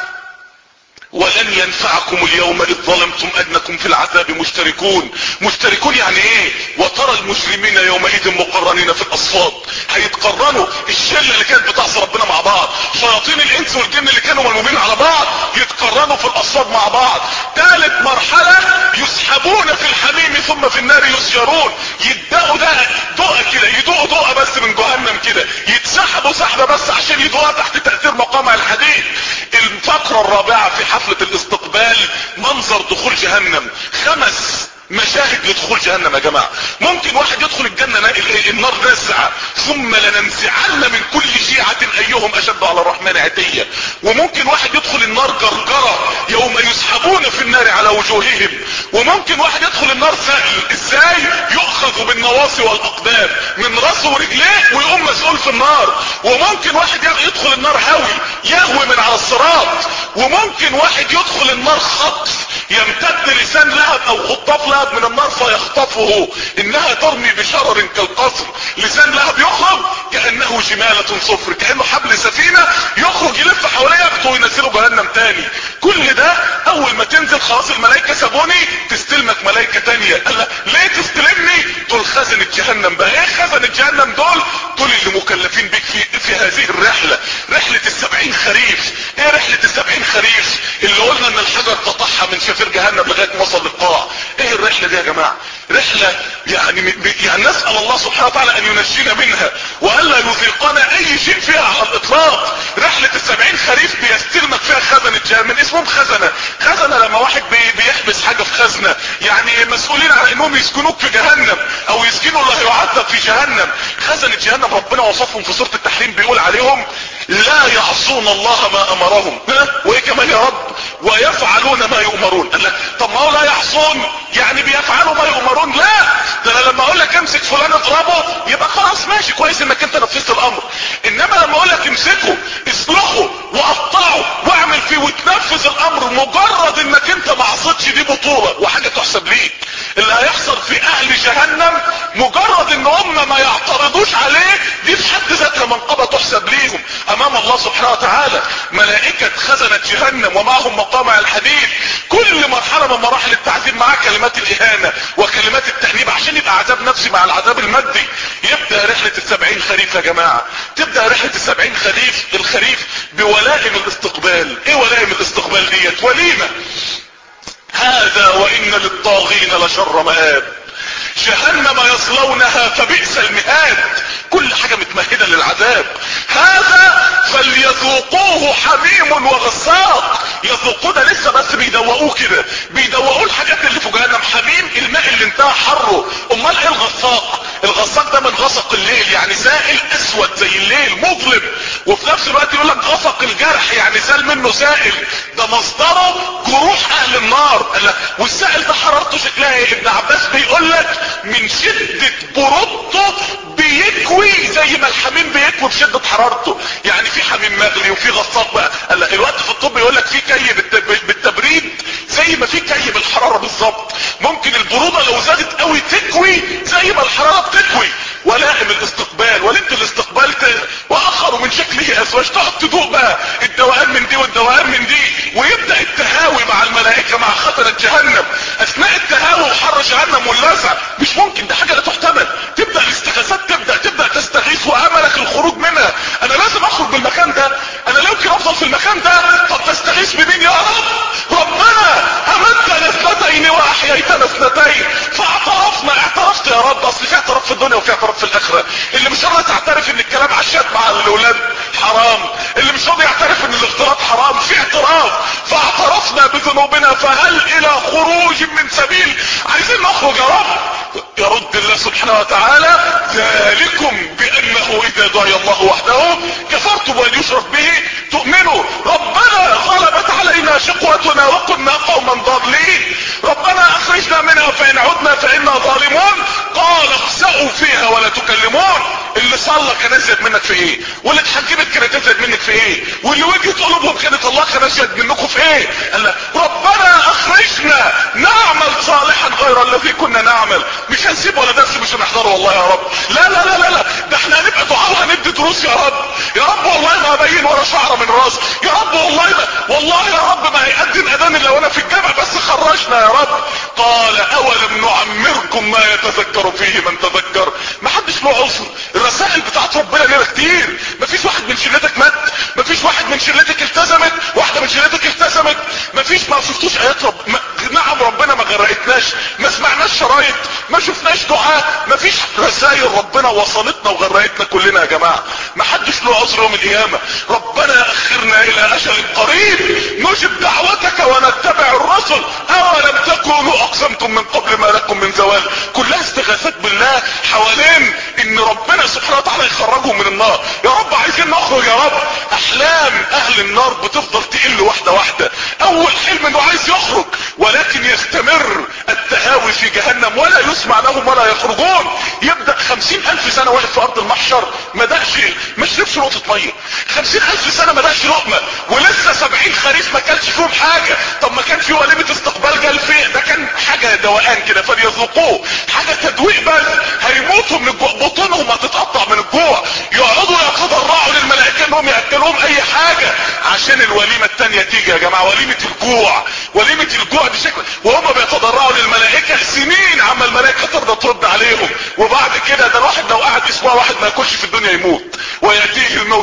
S1: ولن ينفعكم اليوم اذ ظلمتم انكم في العذاب مشتركون. مشتركون يعني ايه؟ وترى المجرمين يومئذ مقرنين في الاصفاد. هيتقرنوا الشله اللي كانت بتعصي ربنا مع بعض، شياطين الانس والجن اللي كانوا ملمومين على بعض يتقرنوا في الاصفاد مع بعض. ثالث مرحله يسحبون في الحميم ثم في النار يسجرون. يدقوا ده دقه كده، يدقوا دقه بس من جهنم كده، يتسحبوا سحبه بس عشان يدقوها تحت تاثير مقامع الحديد. الفقره الرابعه في حفلة الاستقبال منظر دخول جهنم. خمس مشاهد لدخول جهنم يا جماعة. ممكن واحد يدخل الجنة النار نزعة ثم لننزعن من كل شيعة ايهم اشد على الرحمن عتيا. وممكن واحد يدخل النار جرجرة يوم يسحبون في النار على وجوههم. وممكن واحد يدخل النار سهل ازاي؟ يؤخذ بالنواصي والاقدام من راسه ورجليه ويقوم مسؤول في النار. وممكن واحد يدخل النار هوي يهوي من على الصراط. وممكن واحد يدخل النار خطف، يمتد لسان لهب او خطاف لهب من النار فيخطفه. انها ترمي بشرر كالقصر. لسان لهب يخرج كانه جمالة صفر، كانه حبل سفينة يخرج يلف حواليه ياخده وينزله جهنم تاني. كل ده اول ما تنزل خلاص الملائكة سابوني تستلمك ملائكة تانية. قال ليه تستلمني؟ دول خزنة جهنم. بقى ايه خزنة جهنم دول؟ دول اللي مكلفين بك في, في هذه الرحلة، رحلة السبعين خريف. ايه رحلة السبعين خريف اللي قلنا ان الحجر قطعها من شفير جهنم لغاية ما وصل للقاع. ايه الرحلة دي يا جماعة؟ رحلة يعني يعني نسأل الله سبحانه وتعالى ان ينجينا منها والا يذيقنا اي شيء فيها على الاطلاق. رحلة السبعين خريف بيستلمك فيها خزنة جهنم. اسمهم خزنة. خزنة لما واحد بي بيحبس حاجة في خزنة، يعني مسؤولين عن انهم يسكنوك في جهنم او يسكنوا اللي هيعذب في جهنم. خزنة جهنم ربنا وصفهم في سورة التحريم، بيقول عليهم لا يعصون الله ما امرهم، وايه كمان يا رب؟ ويفعلون ما يؤمرون. قال لك طب ما هو لا يعصون يعني بيفعلوا ما يؤمرون؟ لا، ده انا لما اقول لك امسك فلان اضربه يبقى خلاص ماشي كويس انك انت نفذت الامر، انما لما اقول لك امسكه اصلحه وقطعه واعمل فيه وتنفذ الامر مجرد انك انت ما عصيتش، دي بطولة وحاجة تحسب ليك. اللي هيحصل في اهل جهنم مجرد ان هم ما يعترضوش عليه، دي في حد ذاتها منقبة تحسب ليهم امام الله سبحانه وتعالى. ملائكة خزنة جهنم ومعهم مقامع الحديد، كل مرحلة من مراحل التعذيب معاه كلمات الاهانة وكلمات التأنيب عشان يبقى عذاب نفسي مع العذاب المادي. يبدأ رحلة السبعين خريف يا جماعة، تبدأ رحلة السبعين خريف الخريف بولائم الاستقبال. ايه ولائم الاستقبال ديت؟ وليمة. هذا وان للطاغين لشر مآب، جهنم يصلونها فبئس المهاد. كل حاجة متمهدة للعذاب. هذا فليذوقوه حميم وغساق. يذوقوه ده لسه بس بيدوقوه كده، بيدوقوه الحاجات اللي في جهنم. حميم الماء اللي انتهى حره. امال ايه الغساق؟ الغساق ده من غسق الليل، يعني سائل اسود زي الليل مظلم، وفي نفس الوقت يقول لك غسق الجرح يعني سال منه سائل. ده مصدره جروح اهل النار. والسائل ده حرارته شكلها ايه؟ ابن عباس بيقول لك من شدة برودته بيكوي زي ما الحميم بيكوي بشدة حرارته. يعني في حميم مغلي وفي غساق بقى. الوقت في الطب يقول لك في كي بالتبريد زي ما في كي بالحرارة بالظبط. ممكن البرودة لو زادت قوي تكوي زي ما الحرارة بتكوي. ولائم الاستقبال، وليمة الاستقبال واخر من شكله ازواج. تقعد تدوق بقى الدوام من دي والدوام من دي، ويبدأ التهاوي مع الملائكة مع خطرة جهنم اثناء التهاوي وحر جهنم واللسع. مش ممكن، ده حاجة لا تحتمل. تبدأ الاستغاثات، تبدأ تبدأ تستغيث واملك الخروج منها. انا لازم اخرج من المكان ده، انا لا يمكن افضل في المكان ده. طب تستغيث بمين يا رب؟ ربنا امتنا اثنتين واحييتنا اثنتين فاعترفنا. اعترفت يا رب، اصل في اعتراف في الدنيا وفي اعتراف في الاخرة. اللي مش راضي تعترف ان الكلام عشات مع الاولاد حرام، اللي مش راضي يعترف ان الاختلاط حرام، في اعتراف. فاعترفنا بذنوبنا فهل الى خروج من سبيل؟ عايزين نخرج يا رب. يرد الله سبحانه وتعالى ذلكم بانه اذا دعي الله وحده كفرتم وان يشرك به تؤمنوا. ربنا غلبت علينا شقوتنا وكنا قوما ضالين، ربنا اخرجنا منها فان عدنا فانا ظالمون. قال اخسئوا فيها ولا تكلمون. اللي صلى كان ازيد منك في ايه؟ واللي اتحجبت كانت ازيد منك في ايه؟ واللي وجهت قلوبهم كانت الله كان ازيد منكم في ايه؟ قال ربنا اخرجنا نعمل صالحا غير الذي كنا نعمل. مش هنسيب ولا درس مش هنحضره والله يا رب. لا لا لا لا, لا. ده احنا هنبقى دعاء وهندي دروس يا رب. يا رب والله ما ابين ولا شعره من راس. يا رب والله ما والله يا رب ما هيقدم اذان الا وانا في الجامع، بس خرجنا يا رب. قال اولم نعمركم ما يتذكر فيه من تذكر. ما حدش له عذر. الرسائل بتاعت ربنا لنا كتير. ما فيش واحد من شلتك مات، ما فيش واحد من شلتك التزمت، واحده من شلتك التزمت، ما فيش ما شفتوش ايات رب ما... نعم ربنا ما غرقتناش، ما سمعناش شرايط، ما شفناش دعاء، ما فيش رسائل ربنا وصلتنا وغرقتنا كلنا يا جماعه. ما حدش له عذر يوم القيامه. ربنا اخرنا الى اجل قريب نجب دعوتك ونتبع الرسل اولم تكونوا اقسمتم من قبل ما لكم من زوال. كلها استغاثات بالله حوالين ان ربنا سبحانه وتعالى يخرجهم من النار. يا رب عايزين نخرج يا رب. احلام اهل النار بتفضل تقل واحده واحده. اول حلم انه عايز يخرج، ولكن يستمر التهاوي في جهنم ولا يسمع لهم ولا يخرجون. يبدأ خمسين الف سنة واقف في ارض المحشر ما دقش ما شربش نقطة مية. خمسين الف سنة ما دقش لقمة، ولسه سبعين خريف ما كانش فيهم حاجة. طب ما كان في وليمة استقبال جال فيه، ده كان حاجة دوقان كده فليذوقوه، حاجة تدويق بس. هيموتوا من الجوع، بطونهم هتتقطع من الجوع. يقعدوا يتضرعوا للملائكة انهم يأكلوهم اي حاجة عشان الوليمة التانية تيجي يا جماعة. وليمة الجوع، وليمة الجوع دي شكل، وهم بيتضرعوا للملائكة سنين عما الملائكة ترضى ترد عليهم. وبعد كده ده الواحد لو قعد اسبوع واحد ما ياكلش في الدنيا يموت، ويأتيه الموت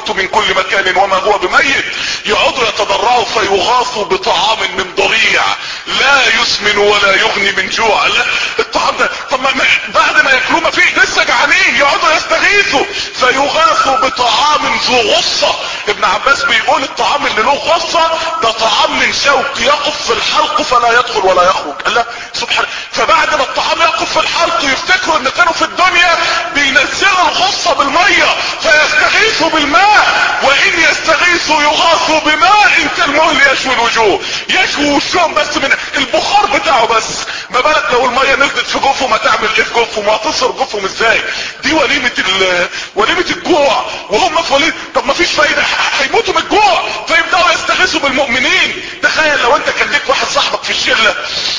S1: الموت من كل مكان وما هو بميت. يقعدوا يتضرعوا فيغاثوا بطعام من ضريع لا يسمن ولا يغني من جوع. لا الطعام ده طب ما بعد ما ياكلوه ما فيه لسه جعانين، يقعدوا يستغيثوا فيغاثوا بطعام ذو غصة. ابن عباس بيقول الطعام اللي له غصة ده طعام من شوك يقف في الحلق فلا يدخل ولا يخرج. الله سبحانه. فبعد ما الطعام يقف في الحلق يفتكروا ان كانوا في الدنيا بينزلوا الغصة بالمية فيستغيثوا بالماء، وان يستغيثوا يغاثوا بماء كالمهل يشوي الوجوه. يشوي وشهم بس من البخار بتاعه بس، ما بالك لو المية نزلت في جوفهم هتعمل ايه في جوفهم وهتصر جوفهم ازاي؟ دي وليمة ال وليمة الجوع وهم في وليمة. طب ما فيش فايدة، هيموتوا من الجوع فيبدأوا يستغيثوا بالمؤمنين. تخيل لو انت كان ليك واحد صاحبك في الشلة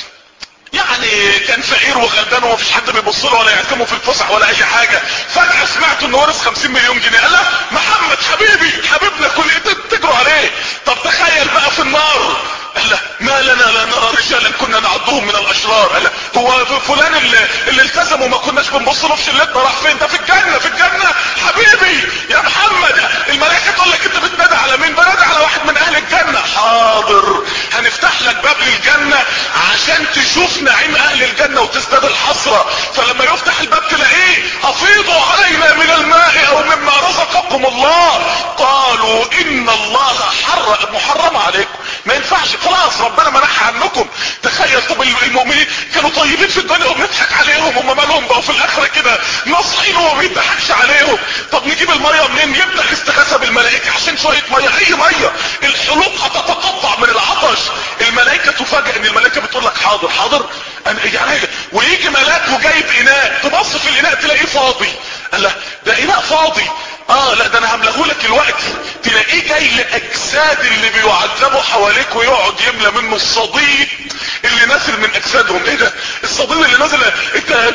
S1: يعني كان فقير وغلبان ومفيش حد بيبص له ولا يعزمه في الفسح ولا اي حاجه، فجاه سمعت انه ورث خمسين مليون جنيه. قال له محمد حبيبي حبيبنا كل تجروا عليه. طب تخيل بقى في النار، قال له ما لنا لا نرى رجالا كنا نعدهم من الاشرار. قال له هو فلان اللي, اللي التزم وما كناش بنبص له في شلتنا راح فين؟ ده في الجنه. في الجنه حبيبي يا محمد. الملائكه تقول لك انت بتنادي على مين؟ بنادي على واحد من اهل الجنه. حاضر هنفتح لك باب للجنه عشان تشوف نعيم اهل الجنة وتزداد الحسرة. فلما يفتح الباب تلاقيه افيضوا علينا من الماء او مما رزقكم الله. قالوا ان الله حر محرم عليكم، ما ينفعش خلاص ربنا منح عنكم. تخيل طب المؤمنين كانوا طيبين في الدنيا وبنضحك عليهم، هم مالهم بقوا في الاخرة كده ناصحين وما بيضحكش عليهم. طب نجيب المية منين؟ يبدأ الاستغاثة بالملائكة عشان شوية مية، اي مية. الحلوق هتتقطع من العطش. الملائكة تفاجئ ان الملائكة بتقول لك حاضر حاضر أنا يعني. ويجي ملاك وجايب اناء، تبص في الاناء تلاقيه فاضي. قال له ده اناء فاضي. اه لا ده انا هملهولك الوقت. تلاقيه جاي لاجساد اللي بيعذبوا حواليك ويقعد يملى منه الصديد اللي نازل من اجسادهم. ايه ده الصديد اللي نازل؟ انت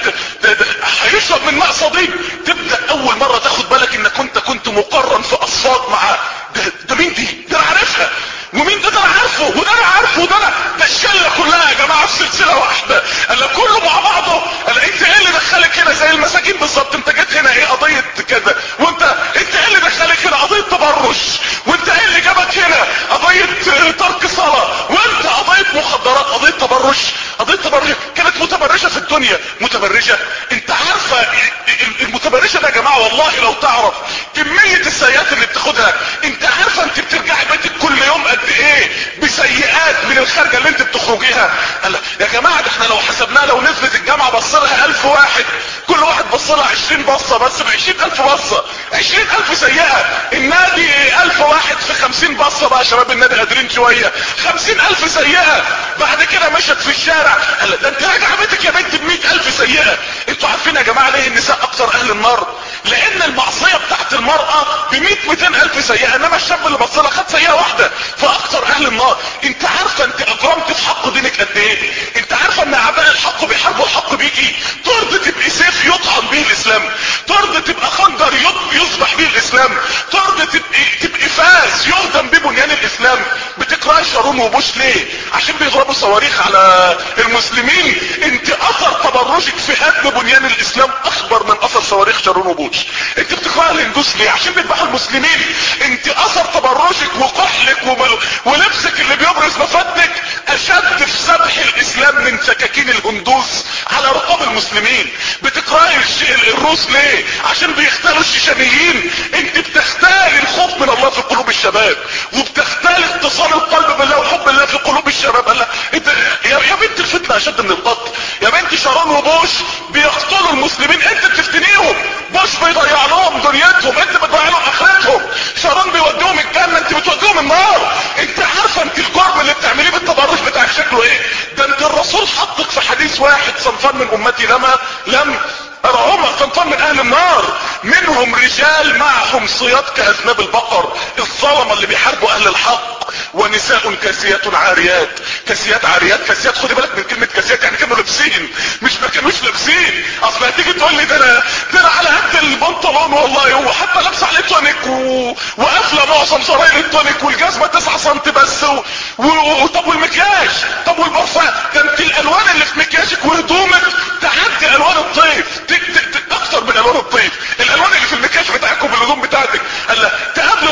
S1: هيشرب من ماء صديد. تبدا اول مره تاخد بالك انك كنت كنت مقرن في اصفاد معاه. ده, ده مين دي؟ ده انا عارفها. ومين ده؟ ده انا عارفه وده انا عارفه وده انا. ده الشله كلها يا جماعه في سلسله واحده. قال كله مع بعضه. قال انت ايه اللي دخلك هنا؟ زي المساجين بالظبط. انت جيت هنا ايه؟ قضيه كذا. وانت انت ايه اللي دخلك هنا؟ قضيه تبرج. وانت ايه اللي جابك هنا؟ قضيه ترك صلاه. وانت قضيه مخدرات. قضيه تبرج. قضيه تبرج. كانت متبرجه في الدنيا. متبرجه. انت عارفه المتبرجه ده يا جماعه والله لو تعرف كميه السيئات اللي بتاخدها. انت عارفه انت بترجعي بيتك كل يوم قد ايه بسيئات من الخارجه اللي انت بتخرجيها؟ قال يا جماعه ده احنا لو حسبناها لو نزلت الجامعه بص لها الف واحد كل واحد بص لها عشرين بصه بس ب عشرين الف بصه عشرين الف سيئه. النادي الف واحد في خمسين بصه بقى شباب النادي قادرين شويه خمسين الف سيئه. بعد كده مشت في الشارع. قال ده انت راجع بيتك يا بنت ب مئة الف سيئه. انتوا عارفين يا جماعه ليه النساء اكثر اهل النار؟ لان المعصيه بتاعت المراه ب مئة مئتين الف سيئه، انما الشاب اللي بص لها خد سيئه واحده فاكثر اهل النار. انت عارفه انت اجرمت في حق دينك قد ايه؟ انت عارفه ان اعداء الحق بيحاربوا الحق بيجي؟ ترضى تبقي سيف يطعن به الاسلام؟ ترضى تبقى خنجر يصبح به الاسلام؟ ترضى تبقي تبقي فاس يهدم به بنيان الاسلام؟ بتكرهي شارون وبوش ليه؟ عشان بيضربوا صواريخ على المسلمين. انت اثر تبرجك في هدم بنيان الاسلام اكبر من اثر صواريخ شارون وبوش. انت بتكرهي الهندوس ليه؟ عشان بيذبحوا المسلمين. انت اثر تبرجك وكحلك ولبسك اللي بيبرز مفاتك اشد في ذبح الاسلام من سكاكين الهندوس على رقاب المسلمين. بتكرهي الروس ليه؟ عشان بيختالوا الشيشانيين. انت بتختالي الخوف من الله في قلوب الشباب وبتختالي اتصال القلب بالله وحب الله في قلوب الشباب. قال انت يا, يا بنت الفتنه اشد من القتل. يا بنت شارون وبوش بيقتلوا المسلمين انت بتفتنيهم. بوش بيضيع لهم دنيتهم انت بتضيع لهم اخرتهم. شارون بيوديهم الجنه انت بتوديهم النار. انت عارفه انت الجرم اللي بتعمليه بالتبرج بتاعك شكله ايه؟ ده انت الرسول حطك في حديث واحد صنفان من امتي لما لم ارعهم صنفان من اهل النار. منهم رجال معهم صياد كاذناب البقر الظلمه اللي بيحاربوا اهل الحق، ونساء كاسيات عاريات. كاسيات عاريات كاسيات خدي بالك من كلمه كاسيات يعني كانوا لابسين مش ما كانوش لابسين. اصل هتيجي تقول لي ده انا ده انا على قد البنطلون والله وحتى لابس عليه تونيك و... وقافله معظم زراير التونيك والجزمه تسعة سم بس و... و... طب والمكياج؟ طب والبرفان؟ ده انت الالوان اللي في مكياجك وهدومك تعدي الوان الطيف ت... ت... ت... اكتر من الوان الطيف. الالوان اللي في المكياج بتاعك وبالهدوم بتاعتك. قال لا تقابل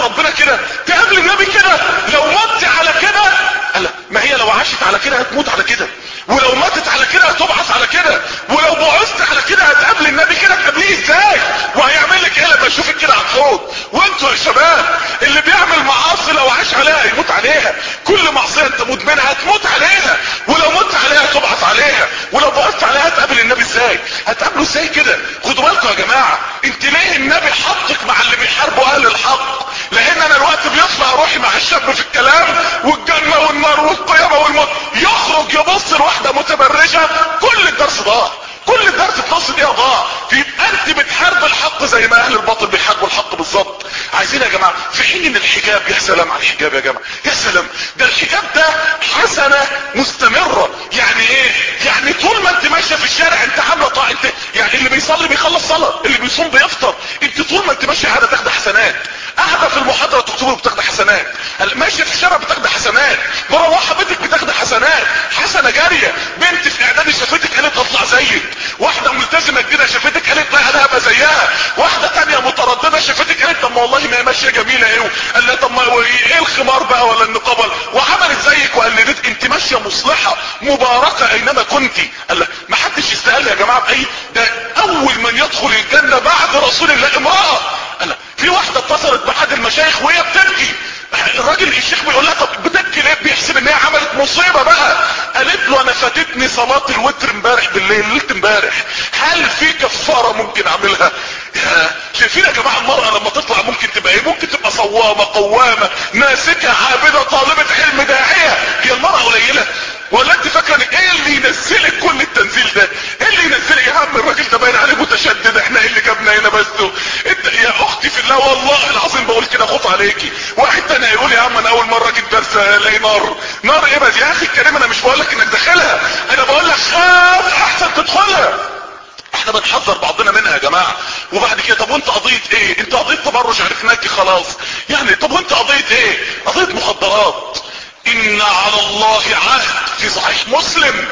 S1: كل معصية انت مدمنها هتموت عليها، ولو مت عليها تبعث عليها، ولو بعثت عليها هتقابل النبي ازاي؟ هتقابله ازاي كده؟ خدوا بالكم يا جماعة، انت ليه النبي حطك مع اللي بيحاربوا اهل الحق؟ لان انا الوقت بيطلع روحي مع الشاب في الكلام والجنة والنار والقيامة والموت، يخرج يبص لواحدة متبرجة، كل الدرس ضاع، كل الدرس في نص دقيقة ضاع. يبقى انت بتحارب الحق زي ما اهل الباطل بيحاربوا الحق بالظبط. عايزين يا جماعة في حين ان الحجاب، يا سلام على الحجاب يا جماعة، يا سلام، ده الحجاب ده حسنة مستمرة. يعني ايه؟ يعني طول ما انت ماشية في الشارع انت عاملة طاعة، انت يعني اللي بيصلي بيخلص صلاة، اللي بيصوم بيفطر، انت طول ما انت ماشية قاعدة تاخد حسنات، قاعدة في المحاضرة تكتبه بتاخد حسنات، ماشية في الشارع بتاخد حسنات، مروحة بيتك بتاخد حسنات، حسنة جارية. بنت في اعدادي شافتك قالت اطلع زيك، واحدة ملتزمة جديدة شافتك قالت لا انا هبقى زيها، واحدة تانية مترددة شافتك قالت طب ما والله ما هي ماشية جميلة ايه، قال لها طب ما ايه الخمار بقى ولا النقاب، وعملت زيك وقلدت، انت ماشية مصلحة مباركة اينما كنتي. قال لها ما حدش يستاهل يا جماعة باي، ده اول من يدخل الجنة بعد رسول الله امرأة. قال لها في واحدة اتصلت بأحد المشايخ وهي بتبكي، الراجل الشيخ بيقول لها طب بتبكي ليه؟ بيحسب ان هي عملت مصيبة بقى. قالت له انا فاتتني صلاة الوتر امبارح بالليل، ليلة امبارح، هل في كفارة ممكن اعملها؟ شايفين يا جماعة المرأة لما تطلع ممكن تبقى ايه؟ ممكن تبقى صوامة، قوامة، ناسكة، عابدة، طالبة علم، داعية. هي المرأة قليلة؟ ولا انت فاكره ان ايه اللي ينزلك كل التنزيل ده؟ ايه اللي ينزلك يا عم؟ الراجل ده باين عليه متشدد، احنا ايه اللي جابنا هنا بس؟ انت يا اختي في الله والله العظيم بقول كده خوف عليكي. واحد تاني هيقول يا عم انا اول مره جيت درس الاقي نار، نار ايه بس يا اخي الكريم؟ انا مش بقول لك انك داخلها، انا بقول لك خاف احسن تدخلها. احنا بنحذر بعضنا منها يا جماعة. وبعد كده طب وانت قضية ايه؟ انت قضية تبرج عرفناكي خلاص يعني، طب وانت قضية ايه؟ قضية مخدرات. ان على الله عهد في صحيح مسلم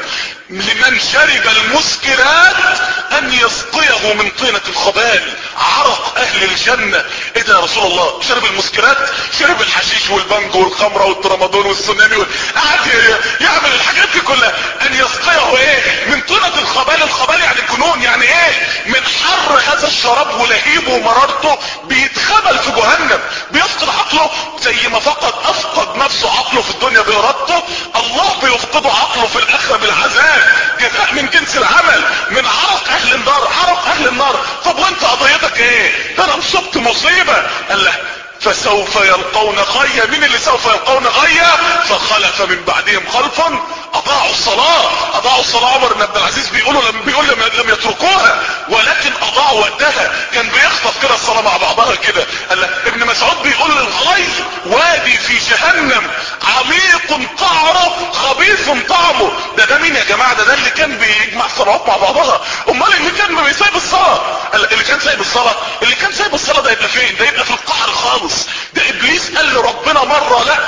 S1: لمن شرب المسكرات ان يسقيه من طينة الخبال عرق اهل الجنة. ايه ده يا رسول الله؟ شرب المسكرات؟ شرب الحشيش والبنج والخمرة والترامادول والسونامي وال... قعد يعمل الحاجات دي كلها، ان يسقيه ايه؟ من طينة الخبال. الخبال يعني الجنون، يعني ايه؟ من حر هذا الشراب ولهيبه ومرارته بيتخبل في جهنم، بيفقد عقله زي ما فقد افقد نفسه عقله في الدنيا بارادته، الله بيفقده عقله في الاخره بالعذاب، جزاء من جنس العمل، من عرق اهل النار، عرق اهل النار. طب وانت قضيتك ايه؟ ده انا مصبت مصيبه. قال له فسوف يلقون غيا. مين اللي سوف يلقون غيا؟ فخلف من بعدهم خلف اضاعوا الصلاة. اضاعوا الصلاة، عمر بن عبد العزيز بيقولوا لم بيقول لم, لم يتركوها ولكن اضاعوا وقتها، كان بيخطف كده الصلاة مع بعضها كده. قال لك ابن مسعود بيقول الغي وادي في جهنم عميق قعره خبيث طعمه. ده ده مين يا جماعة؟ ده ده اللي كان بيجمع الصلوات مع بعضها. امال اللي كان بيسيب الصلاة، اللي كان سايب الصلاة اللي كان سايب الصلاة ده يبقى فين؟ ده يبقى في القعر خالص. ده ابليس قال لربنا مرة لا،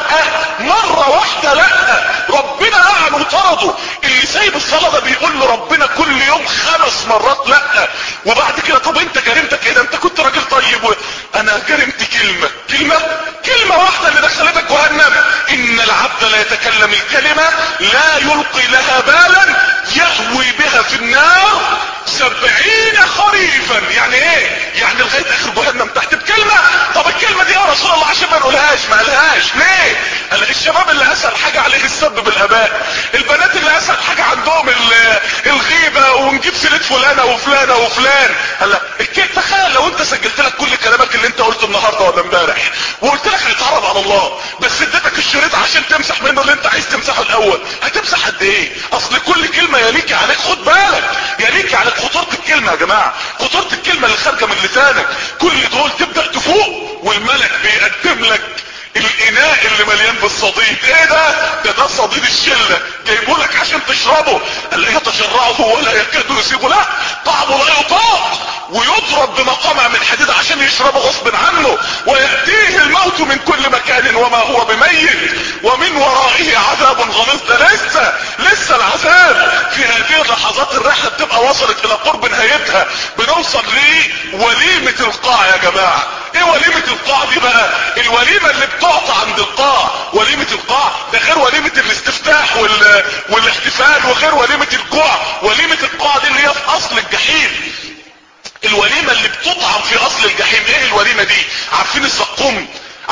S1: مرة واحدة لا، ربنا لعن وطرده. اللي سايب الصلاة ده بيقول لربنا كل يوم خمس مرات لا. وبعد كده طب انت جريمتك ايه؟ ده انت كنت راجل طيب و... انا جرمت كلمة كلمة كلمة واحدة اللي دخلتك جهنم. ان العبد لا يتكلم الكلمة لا يلقي لها بالا يهوي بها في النار سبعين خريفا. يعني ايه؟ يعني لغاية اخر جهنم تحت بكلمة. طب الكلمة دي يا رسول الله عشان ما نقولهاش، ما قالهاش ليه؟ قال الشباب اللي اسهل حاجة عليه السب بالاباء، البنات اللي اسهل حاجة عندهم الغيبة ونجيب سيرة فلانة وفلانة وفلان. قال تخيل لو انت سجلت لك كل كلامك اللي انت قلته النهاردة ولا امبارح وقلت لك هيتعرض على الله، بس اديتك الشريط عشان تمسح منه اللي انت عايز تمسحه الاول، هتمسح قد ايه؟ اصل كل كلمة يليك عليك، خد بالك يليك عليك خطورة الكلمة يا جماعة، خطورة الكلمة اللي خارجة من لسانك. كل دول تبدأ تفوق والملك بيقدم لك الاناء اللي مليان بالصديد. ايه ده؟ ده ده صديد الشلة جايبه لك عشان تشربه. قال يتجرعه ولا يكاد يسيبه، لا طعمه لا يطاق، ويضرب بمقامع من حديد عشان يشربه غصب عنه، ويأتيه الموت من كل مكان وما هو بميت ومن ورائه عذاب غليظ. ده لسه لسه العذاب. في هذه اللحظات الرحلة بتبقى وصلت الى قرب نهايتها، بنوصل لوليمة القاع يا جماعة. ايه وليمة القاع دي بقى؟ الوليمة اللي بتعطى عند القاع. وليمة القاع ده غير وليمة الاستفتاح وال... والاحتفال، وغير وليمة الجوع. وليمة القاع دي اللي هي في اصل الجحيم، الوليمة اللي بتطعم في اصل الجحيم. ايه الوليمة دي؟ عارفين الزقوم؟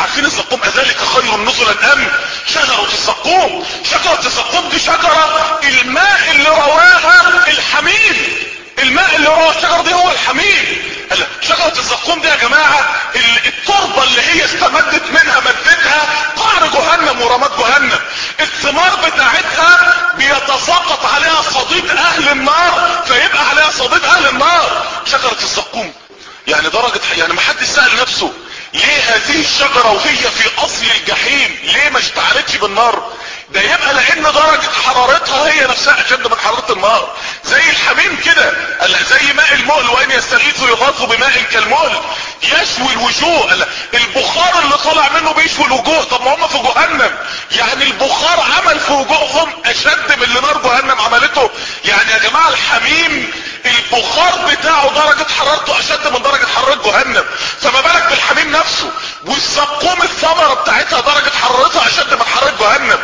S1: عارفين الزقوم اذلك خير نزلا ام شجرة الزقوم؟ شجرة الزقوم دي شجرة الماء اللي رواها الحميم، الماء اللي رواه الشجرة دي هو الحميم. شجرة الزقوم دي يا جماعة التربة اللي هي استمدت منها مادتها قعر جهنم ورماد جهنم. الثمار بتاعتها بيتساقط عليها صديد اهل النار فيبقى عليها صديد اهل النار. شجرة الزقوم يعني درجة، يعني ما حد سأل نفسه ليه هذه الشجرة وهي في اصل الجحيم ليه ما اشتعلتش بالنار؟ ده يبقى لان درجة حرارتها هي نفسها اشد من حرارة النار، زي الحميم كده، زي ماء المؤل وان يستغيثوا يغاثوا بماء كالمؤل يشوي الوجوه. البخار اللي طالع منه بيشوي الوجوه، طب ما هم في جهنم، يعني البخار عمل في وجوههم اشد من اللي نار جهنم عملته. يعني يا جماعة الحميم البخار بتاعه درجة حرارته اشد من درجة حرارة جهنم، فما بالك بالحميم نفسه. والزقوم الثمرة بتاعتها درجة حرارتها اشد من حرارة جهنم.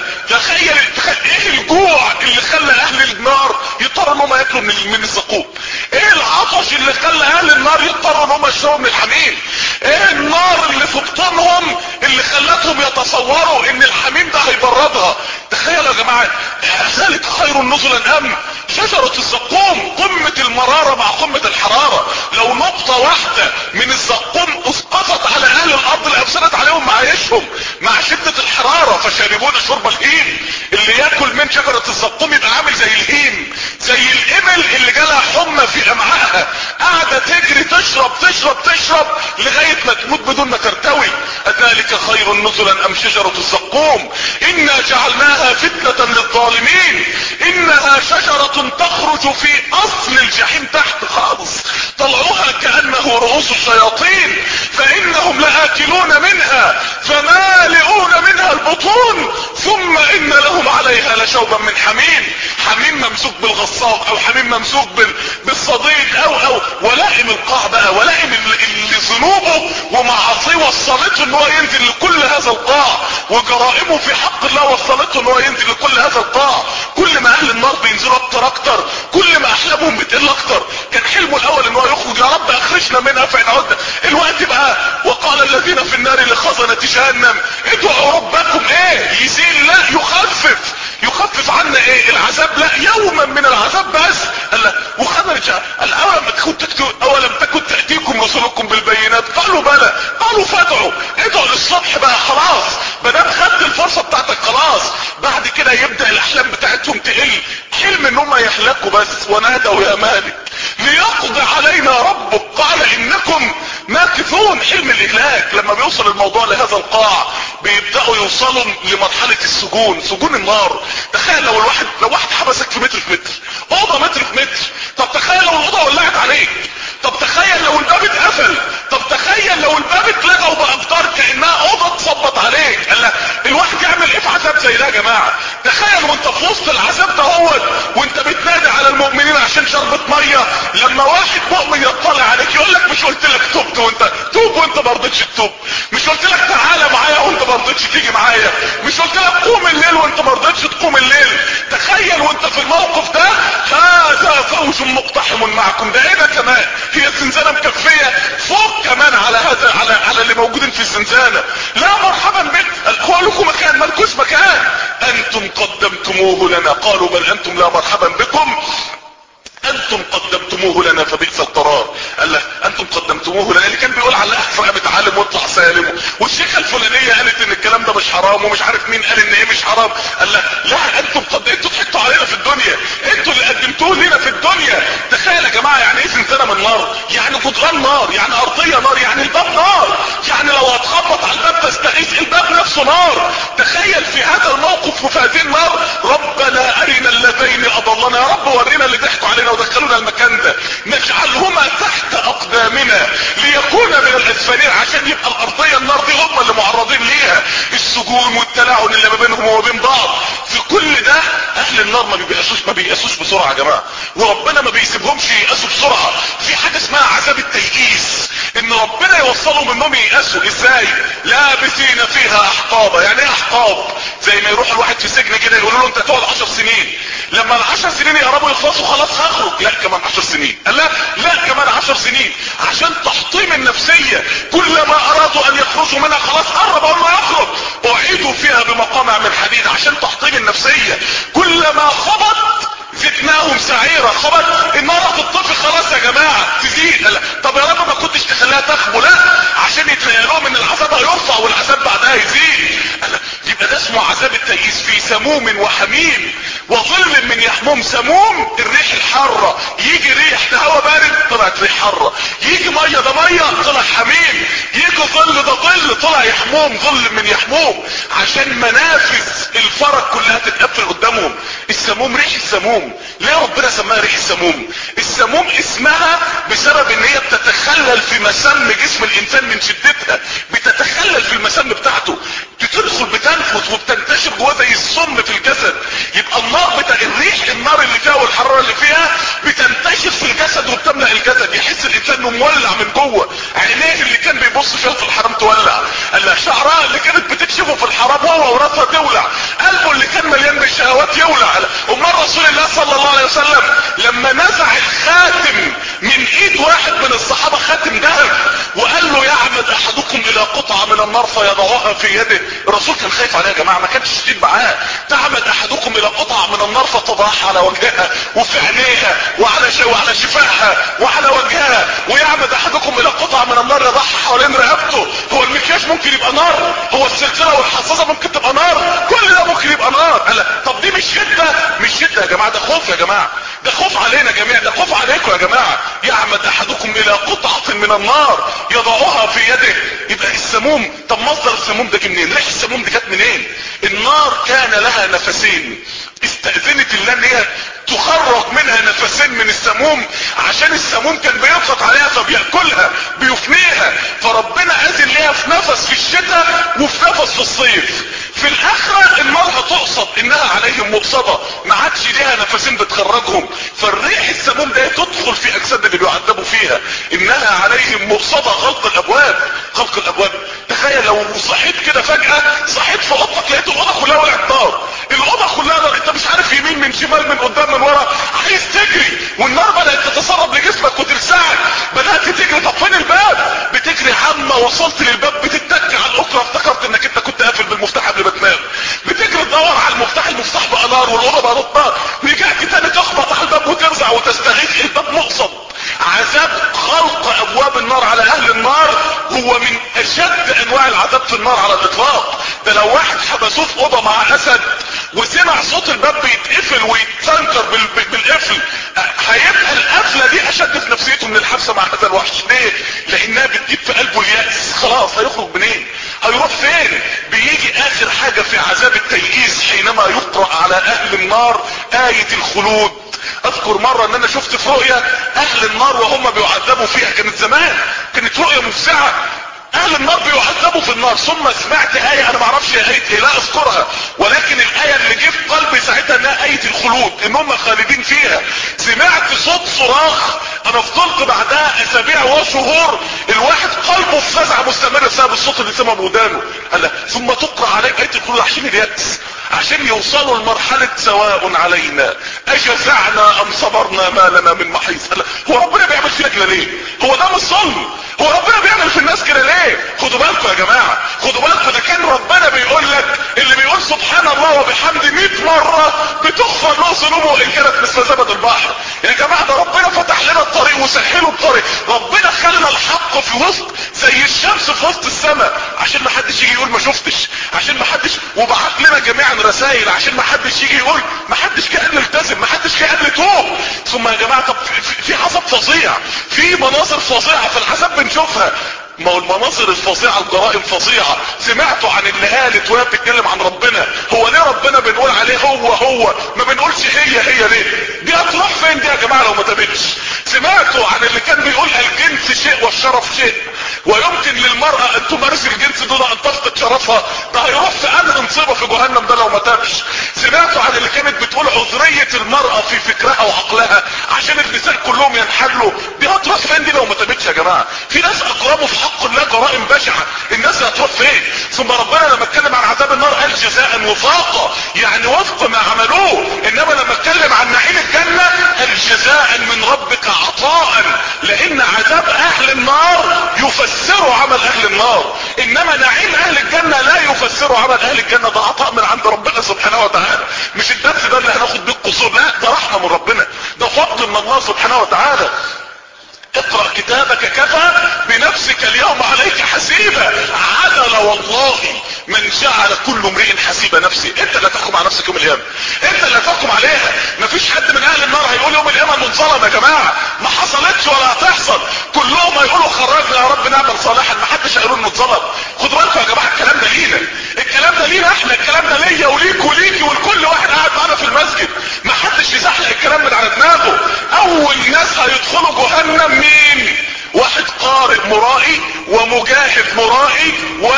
S1: تخيل تخيل ايه الجوع اللي خلى اهل النار يضطروا ان هم ياكلوا من من الزقوم؟ ايه العطش اللي خلى اهل النار يضطروا ان هم يشربوا من الحميم؟ ايه النار اللي في بطونهم اللي خلتهم يتصوروا ان الحميم ده هيبردها؟ تخيلوا يا جماعه، ذلك خير نزلا ام شجرة الزقوم. قمة المرارة مع قمة الحرارة، لو نقطة واحدة من الزقوم اسقطت على اهل الارض لافسدت عليهم معايشهم مع شدة الحرارة، فشاربون شرب الهيم. اللي ياكل من شجرة الزقوم يبقى عامل زي الهيم، زي الابل اللي جالها حمى في امعائها قاعدة تجري تشرب تشرب تشرب لغاية ما تموت بدون ما ترتوي. اذلك خير نزلا ام شجرة الزقوم؟ انا جعلناها فتنة للظالمين، انها شجرة تخرج في اصل الجحيم تحت خالص، طلعوها كأنه رؤوس الشياطين، فانهم لآكلون منها فمالئون منها البطون، ثم ان لهم عليها لشوبا من حميم. حميم ممسوك بالغصاب او حميم ممسوك بالصديد او او ولائم القاع بقى، ولائم اللي ذنوبه ومعاصيه وصلته ان هو ينزل لكل هذا القاع، وجرائمه في حق الله وصلته ان هو ينزل لكل هذا القاع. كل ما اهل النار بينزلوا اكتر اكتر كل ما احلامهم بتقل اكتر. كان حلمه الاول ان هو يخرج، يا رب اخرجنا منها فان عدنا. الوقت بقى وقال الذين في النار لخزنة جهنم ادعوا ربكم ايه يزيل، لا يخفف يخفف عنا ايه العذاب، لا يوما من العذاب بس. قال وخرج قال اولم تكن اولم تكن تاتيكم رسلكم بالبينات قالوا بلى قالوا فادعوا ادعوا للصبح بقى خلاص، ما دام خدت الفرصه بتاعتك خلاص. بعد كده يبدا الاحلام بتاعتهم تقل، حلم ان هم يهلكوا بس. ونادوا يا مالك ليقضي علينا ربك قال انكم ماكثون. حلم الاهلاك لما بيوصل الموضوع لهذا القاع بيبداوا يوصلوا لمرحله السجون، سجون النار. تخيل لو الواحد لو واحد حبسك في متر في متر، اوضه متر في متر، طب تخيل لو الاوضه ولعت عليك، طب تخيل لو الباب اتقفل، طب تخيل لو الباب اتلغى باقدار كانها اوضه اتظبط عليك. قال الواحد يعمل ايه في عذاب زي ده يا جماعه؟ تخيل وانت في وسط العذاب ده هو وانت بتنادي على المؤمنين عشان شربة ميه، لما واحد مؤمن يطلع عليك يقول لك مش قلت لك تبت وانت توب وانت ما رضيتش تتوب، مش قلت لك تعالى معايا وانت ما رضيتش تيجي معايا، مش قلت لك قوم الليل وانت ما رضيتش تقوم الليل. تخيل وانت في الموقف ده، هذا فوج مقتحم معكم. ده ايه ده كمان؟ هي الزنزانه مكفيه فوق كمان على هذا على على اللي موجودين في الزنزانه. لا مرحبا بك، هو لكم مكان مالكوش مكان، انتم قدمتموه لنا قالوا بل انتم لا مرحبا بكم انتم قدمتموه لنا فبئس القرار. قال له انتم قدمتموه لنا، اللي كان بيقول على احفر بتعلم واطلع سالم، والشيخه الفلانيه قالت ان الكلام ده مش حرام ومش عارف مين قال ان ايه مش حرام. قال له لا انتم قد انتوا ضحكتوا علينا في الدنيا، انتوا اللي قدمتوه لنا في الدنيا. تخيل يا جماعه يعني ايه زنزانه من نار، يعني جدران نار، يعني ارضيه نار، يعني الباب نار، يعني لو هتخبط على الباب تستغيث الباب نفسه نار. تخيل في هذا الموقف وفي هذه النار، ربنا ارنا اللذين اضلنا، يا رب ورينا اللي ضحكوا علينا ودخلونا المكان ده، نجعلهما تحت اقدامنا ليكون من الاسفلين، عشان يبقى الارضيه النار دي هم اللي معرضين ليها، السجون والتلاعن اللي ما بينهم وبين بعض. في كل ده اهل النار ما بييأسوش ما بييأسوش بسرعه يا جماعه، وربنا ما بيسيبهمش ييأسوا بسرعه. في حاجه اسمها عذاب التيئيس، ان ربنا يوصلهم انهم ييأسوا ازاي؟ لابسين فيها احقابا. يعني ايه احقاب؟ زي ما يروح الواحد في سجن كده يقولوا له انت تقعد عشر سنين، لما العشر سنين يقربوا يخلصوا خلاص هخرج، لا كمان عشر سنين، قال لا لا كمان عشر سنين، عشان تحطيم النفسية. كلما ارادوا ان يخرجوا منها خلاص عشان تحطيم النفسية. كلما خبط زدناهم سعيرا. خبط النار هتطفي خلاص يا جماعة تزيد. طب يا رب ما كنتش تخليها تخبو؟ لا، عشان يتهيألهم ان العذاب هيرفع والعذاب بعدها يزيد. يبقى ده اسمه عذاب التيئيس. في سموم وحميم وظل من يحموم. سموم الريح الحارة، يجي ريح ده هوا بارد طلعت ريح حارة، يجي مية ده مية طلع حميم، يجي ظل ده ظل طلع يحموم، ظل من يحموم، عشان منافذ الفرج كلها تتقفل قدامهم. السموم ريح السموم. ليه ربنا سماها ريح السموم؟ السموم اسمها بسبب ان هي بتتخلل في مسام جسم الانسان من شدتها، بتتخلل في المسام بتاعته، بتدخل بتنفذ وبتنتشر جواه زي السم في الجسد. يبقى النار بتاع الريح، النار اللي فيها والحرارة اللي فيها بتنتشر في الجسد وبتملأ الجسد. يحس الانسان انه مولع من جوه. عينيه اللي كان بيبص فيها في الحرام تولع، شعرها اللي كانت بتكشفه في الحرام هو وراسها تولع، قلبه اللي كان مليان بالشهوات يولع. امال رسول الله صلى الله عليه وسلم لما نزع الخاتم من ايد واحد من الصحابة، خاتم ذهب، وقال له يعمد احدكم الى قطعة من النار فيضعها في يده، الرسول كان خايف عليها يا جماعة، ما كانش شديد معاه. تعمد احدكم الى قطعة من النار فتضعها على وجهها وفي عينيها وعلى شو وعلى شفاهها وعلى وجهها، ويعمد احدكم الى قطعة من النار يضعها حوالين رقبته. هو المكياج ممكن يبقى نار؟ هو السلسلة والحصاصة ممكن تبقى نار؟ كل ده ممكن يبقى نار. قال طب دي مش شدة؟ مش شدة يا جماعة، ده خوف يا جماعة، ده خوف علينا جميعا، ده خوف عليكم يا جماعة. يعمد احدكم الى قطعة من النار يضعها في يده. يبقى السموم، طب مصدر السموم ده منين؟ ريح السموم دي جت منين؟ النار كان لها نفسين، استأذنت الله ان هي تخرج منها نفسين من السموم، عشان السموم كان بيضغط عليها فبيأكلها بيفنيها، فربنا اذن ليها في نفس في الشتاء وفي نفس في الصيف. في الاخرة النار هتقصد انها عليهم مقصدة، ما عادش ليها نفسين بتخرجهم، فالريح السموم ده تدخل في اجساد اللي بيعذبوا فيها. انها عليهم مقصدة. غلق الابواب، غلق الابواب. تخيل لو صحيت كده فجأة، صحيت في اوضتك لقيت الاوضة كلها ولعت نار، الاوضة كلها نار، انت مش عارف يمين من شمال من قدام من ورا، عايز تجري، والنار بدأت تتسرب لجسمك وتلسعك، بدأت تجري، طب فين الباب؟ بتجري عما وصلت للباب بتتك على الاخرى، افتكرت انك انت كنت قافل بالمفتاح قبل ما تنام، بتجري تدور على المفتاح، المفتاح بقى نار والاوضه بقى نار، رجعت تاني تخبط على الباب وترزع وتستغيث، الباب مقصد. عذاب خلق ابواب النار على اهل النار هو من اشد انواع العذاب في النار على الاطلاق. ده لو واحد حبسوه في اوضه مع اسد وسمع صوت الباب بيتقفل ويتسنكر بالقفل، هيبقى القفله دي اشد في نفسيته من الحبسه مع هذا الوحش. ليه؟ لانها بتجيب في قلبه اليأس، خلاص هيخرج منين؟ هيروح فين؟ بيجي اخر حاجه في عذاب التيئيس حينما يقرأ على اهل النار آية الخلود. اذكر مرة ان انا شفت في رؤية اهل النار وهم بيعذبوا فيها، كانت زمان، كانت رؤية مفزعة، اهل النار بيعذبوا في النار. ثم سمعت آية انا معرفش آية ايه، لا اذكرها، ولكن الآية اللي جه في قلبي ساعتها انها آية الخلود، ان هم خالدين فيها. سمعت صوت صراخ، انا فضلت بعدها اسابيع وشهور الواحد قلبه في فزع مستمر بسبب الصوت اللي سمعه بودانه. قال ثم تقرأ عليك آية الخلود عشان اليأس، عشان يوصلوا لمرحلة سواء علينا اجزعنا ام صبرنا ما لنا من محيص. هو ربنا بيعمل فينا كده ليه؟ هو ده مش ظلم؟ هو ربنا بيعمل في الناس كده ليه؟ خدوا بالكم يا جماعة، خدوا بالكم، ده كان ربنا بيقول لك، اللي بيقول سبحان الله وبحمده مئة مرة بتغفر له ذنوبه ان كانت مثل زبد البحر. يا جماعة ده ربنا فتح لنا الطريق وسهله الطريق، ربنا خلى الحق في وسط زي الشمس في وسط السماء، عشان ما حدش يجي يقول ما شفتش، عشان ما حدش، وبعت لنا جميعا رسائل عشان ما حدش يجي يقول ما حدش كان التزم، ما حدش كان يتوب. ثم يا جماعة طب في, في عذاب فظيع، في مناظر فظيعة في العذاب بنشوفها. ما هو المناظر الفظيعة الجرائم فظيعة. سمعتوا عن اللي قالت وهي بتتكلم عن ربنا هو ليه ربنا بنقول عليه هو هو ما بنقولش هي هي ليه؟ دي هتروح فين دي يا جماعة لو ما تابتش؟ سمعتوا عن اللي كان بيقول الجنس شيء والشرف شيء، ويمكن للمرأة ان تمارس الجنس دون ان تفقد شرفها، ده هيروح في انهي نصيبة في جهنم ده لو ما تابش؟ سمعتوا عن اللي كانت بتقول عذرية المرأة في فكرها وعقلها عشان النساء كلهم ينحلوا، دي هتروح فين دي لو ما تابتش يا جماعة؟ في ناس اقربوا في حق الله جرائم بشعة، الناس هتروح فين؟ ثم ربنا لما اتكلم عن عذاب النار قال جزاء وفاقة، يعني وفق ما عملوه. انما لما اتكلم عن نعيم الجنة قال جزاء من ربك عطاء، لان عذاب اهل النار يفسر عمل اهل النار، انما نعيم اهل الجنة لا يفسر عمل اهل الجنة، ده عطاء من عند ربنا سبحانه اليوم عليك حسيبا. عدل والله من جعل كل امرئ حسيب نفسه. انت اللي تحكم على نفسك يوم القيامه، انت اللي تحكم عليها. مفيش حد من اهل النار هيقول يوم القيامه انه اتظلم. يا جماعه ما حصلتش ولا هتحصل. كلهم هيقولوا خرجنا يا رب نعمل صالحا، ما حدش هيقول انه اتظلم. خدوا بالكم يا جماعه، الكلام ده لينا، الكلام ده لينا احنا، الكلام ده ليا وليك وليكي ولكل واحد قاعد معانا في المسجد. ما حدش يزحلق الكلام من على دماغه. اول ناس هيدخلوا جهنم مين؟ واحد قارئ مرائي ومجاهد مرائي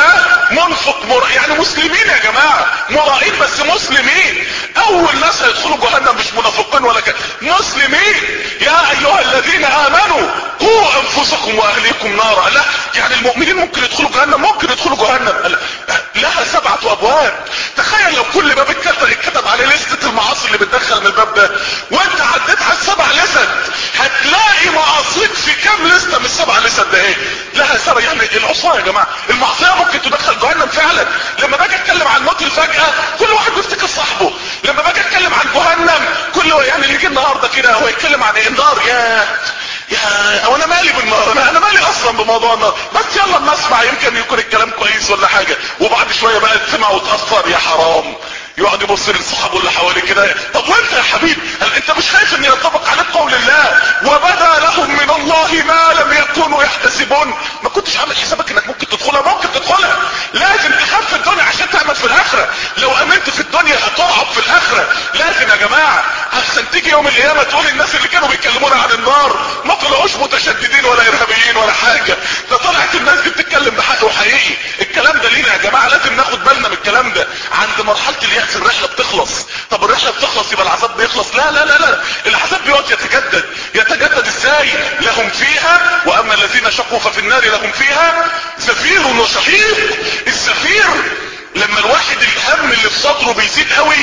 S1: ومنفق مرائي، يعني مسلمين يا جماعة، مرائين بس مسلمين. اول ناس هيدخلوا جهنم مش منافقين ولا كده، مسلمين. يا ايها الذين امنوا قوا انفسكم واهليكم نارا. لا يعني المؤمنين ممكن يدخلوا جهنم، ممكن يدخلوا جهنم لها سبعة ابواب. تخيل لو كل باب اتكتب عليه لستة المعاصي اللي بتدخل من الباب ده، وانت عديت على السبع لست، هتلاقي معاصيك في كام لستة من السبع لست ده ايه؟ لها سبع. يعني العصاة يا جماعة المعصية ممكن تدخل جهنم فعلا. لما باجي اتكلم عن موت الفجأة كل واحد بيفتكر صاحبه. لما باجي اتكلم عن جهنم كل يعني اللي يجي النهارده كده هو يتكلم عن ايه؟ النار. يا يا وانا مالي بالنار، انا انا مالي اصلا بموضوع النار. بس يلا اما اسمع يمكن يكون الكلام كويس ولا حاجة. وبعد شوية بقى تسمع وتأثر، يا حرام. يقعد يبص لصحابه اللي حواليه كده، طب وانت يا حبيبي هل انت مش خايف ان ينطبق عليك قول الله وبدا لهم من الله ما لم يكونوا يحتسبون؟ ما كنتش عامل حسابك انك ممكن تدخلها، ممكن تدخلها. لازم تخاف في الدنيا عشان تعمل في الاخره. لو امنت في الدنيا هترعب في الاخره. لازم يا جماعه عشان تيجي يوم القيامه تقول الناس اللي كانوا بيتكلمونا عن النار ما طلعوش متشددين ولا ارهابيين ولا حاجه، ده طلعت الناس دي بتتكلم بحق وحقيقي. الكلام ده لينا يا جماعه، لازم ناخد بالنا من الكلام ده. عند مرحله اليأس الرحله بتخلص. طب الرحله بتخلص يبقى العذاب بيخلص؟ لا لا لا لا، العذاب بيقعد يتجدد. يتجدد ازاي؟ لهم فيها، واما الذين شقوا ففي النار لهم فيها زفير وشهيق. الزفير لما الواحد الهم اللي في صدره بيزيد قوي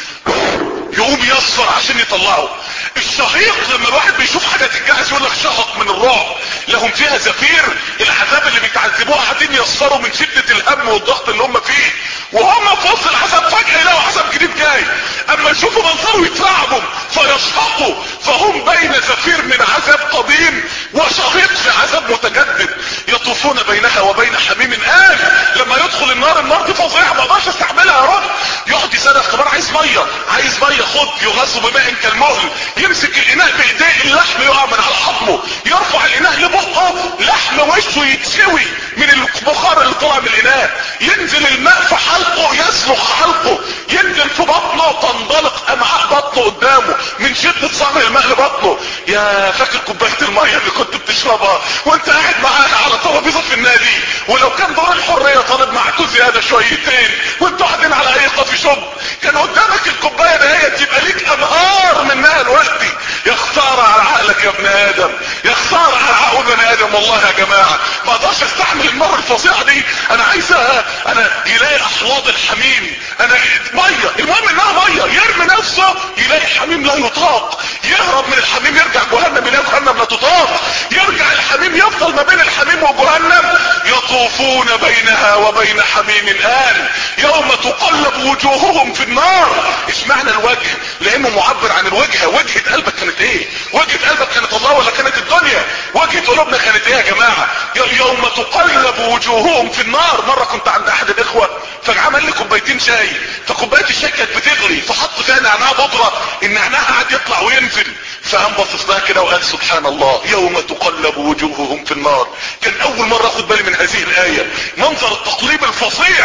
S1: يقوم يصفر عشان يطلعه. الشهيق لما الواحد بيشوف حاجة تتجهز يقول لك شهق من الرعب. لهم فيها زفير، العذاب اللي بيتعذبوه قاعدين يصفروا من شدة الهم والضغط اللي هم فيه، وهم في وسط العذاب فجأة يلاقوا عذاب جديد جاي. اما يشوفوا منظره يترعبوا فيشهقوا، فهم بين زفير من عذاب قديم وشهيق في عذاب متجدد. يطوفون بينها وبين حميم آن. لما يدخل النار، النار دي فظيعة ما اقدرش استحملها يا رب. يقعد يصرخ طب انا عايز ميه، عايز ميه، خد. يغاث بماء كالمهل، يمسك الاناء بايديه اللحم يقع من على عظمه، يرفع الاناء لبقه لحم وشه يتشوي من البخار اللي طلع من الاناء، ينزل الماء في حلقه يسلخ حلقه، ينزل في بطنه تنطلق امعاء بطنه قدامه من شدة صعب الماء لبطنه. يا فاكر كوبايه الميه اللي كنت بتشربها وانت قاعد معاها على ترابيزه في النادي، ولو كان دور الحريه طالب معاكوا زياده شويتين وانتوا قاعدين على اي كافي شوب كان قدامك الكوبايه دهيت يبقى ليك انهار منها دلوقتي. يا خساره على عقلك يا ابن ادم، يا خساره على عقول بني ادم. والله يا جماعه ما اقدرش استحمل النار الفظيعه دي. انا عايزها انا يلاقي احواض الحميم، انا ميه، المهم انها ميه، يرمي نفسه يلاقي حميم لا يطاق، يهرب من الحميم يرجع جهنم يلاقي جهنم لا تطاق، يرجع الحميم يفضل ما بين الحميم وجهنم. يطوفون بينها وبين حميم آن يوم تقلب وجوههم في النار. ايش معنى الوجه؟ لانه معبر عن الوجهه. وجهه قلبك كانت ايه؟ وجهه قلبك كانت الله ولا كانت الدنيا؟ وجهه قلوبنا كانت ايه يا جماعه؟ يوم تقلب وجوههم في النار. مره كنت عند احد الاخوه فعمل لي كوبايتين شاي، فكوبايه الشاي كانت بتغلي فحط فيها نعناع بودره، النعناع قعد يطلع وينزل، فقام باصص لها كده وقال سبحان الله يوم تقلب وجوههم في النار. كان اول مره اخد بالي من هذه الايه، منظر التقليب الفظيع.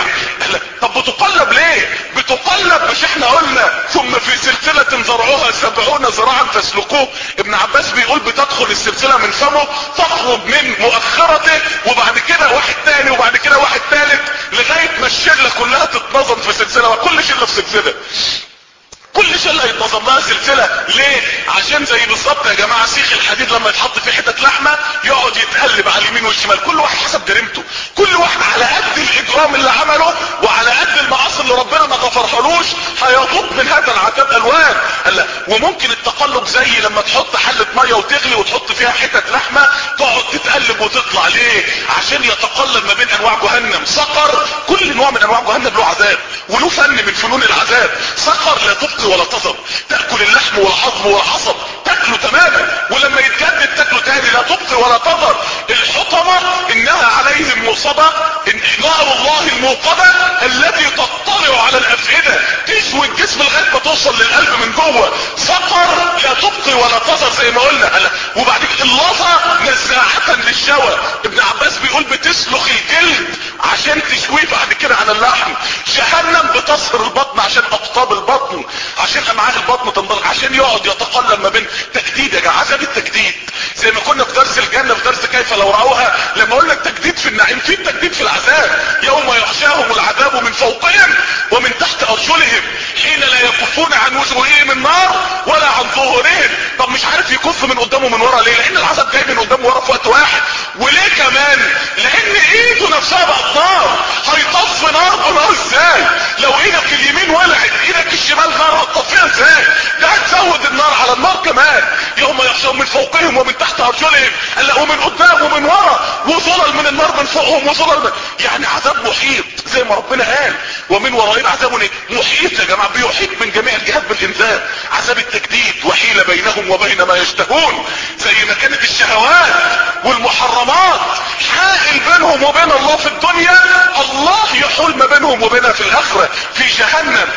S1: طب بتقلب ليه؟ بتقلب مش احنا قلنا ثم في سلسله ذرعها سبعون ذراعا فاسلكوه؟ ابن عباس بيقول بتدخل السلسله من فمه تخرج من مؤخرته وبعد كده واحد تاني وبعد كده واحد تالت لغايه ما الشله كلها تتنظم في سلسله، وكل شله في سلسله، كل شله يتنظم لها سلسله. ليه؟ عشان زي بالظبط يا جماعه سيخ الحديد لما يتحط في حته لحمه يقعد يتقلب على اليمين والشمال، كل واحد حسب جريمته، كل واحد على قد الاجرام اللي عمله وعلى قد المعاصي اللي ربنا ما غفرهالوش هيضوب من هذا العذاب الوان. وممكن التقلب زي لما تحط حله ميه وتغلي وتحط فيها حته لحمه تقعد تتقلب وتطلع. ليه؟ عشان يتقلب ما بين انواع جهنم. سقر كل نوع من انواع جهنم له عذاب وله فن من فنون العذاب. سقر لا تبقي ولا تذر، تاكل اللحم والعظم والعصب تاكله تماما، ولما يتجدد تاكله تاني، لا تبقي ولا تذر. الحطمه انها على الموصبة نار الله الموقدة التي تطلع على الافئدة، تشوي الجسم لغاية ما توصل للقلب من جوه. سقر لا تبقي ولا تذر زي ما قلنا. وبعد كده اللظى نزاعة للشوى، ابن عباس بيقول بتسلخ الجلد عشان تشويه بعد كده على اللحم. جهنم بتصهر البطن عشان اقطاب البطن، عشان امعاء البطن تنضغط، عشان يقعد يتقلب ما بين تجديد. يا جماعه عذاب التجديد زي ما كنا في درس الجنه في درس كيف لو رأوها، لما قلنا التجديد في النعيم في التجديد في العذاب. يوم يغشاهم العذاب من فوقهم ومن تحت ارجلهم حين لا يكفون عن وجوههم النار ولا عن ظهورهم. طب مش عارف يكف من قدامه من ورا ليه؟ لان العذاب جاي من قدامه ورا في وقت واحد. وليه كمان؟ لان ايده نفسها بقت نار. هيطفي نار بنار ازاي؟ لو ايدك اليمين ولعت ايدك الشمال نار هتطفيها ازاي؟ ده هتزود النار على النار كمان. يوم يغشاهم من فوقهم ومن تحت ارجلهم، قال ومن قدام ومن ورا، وظلل من النار من فوقهم وظلل من... يعني عذاب محيط زي ما ربنا قال ومن ورائهم عذاب محيط. يا جماعه بيحيط من جميع الجهات بالانسان. عذاب التجديد وحيل بينهم وبين ما يشتهون، زي ما كانت الشهوات والمحرمات حائل بينهم وبين الله في الدنيا، الله يحول ما بينهم وبينها في الاخره في جهنم.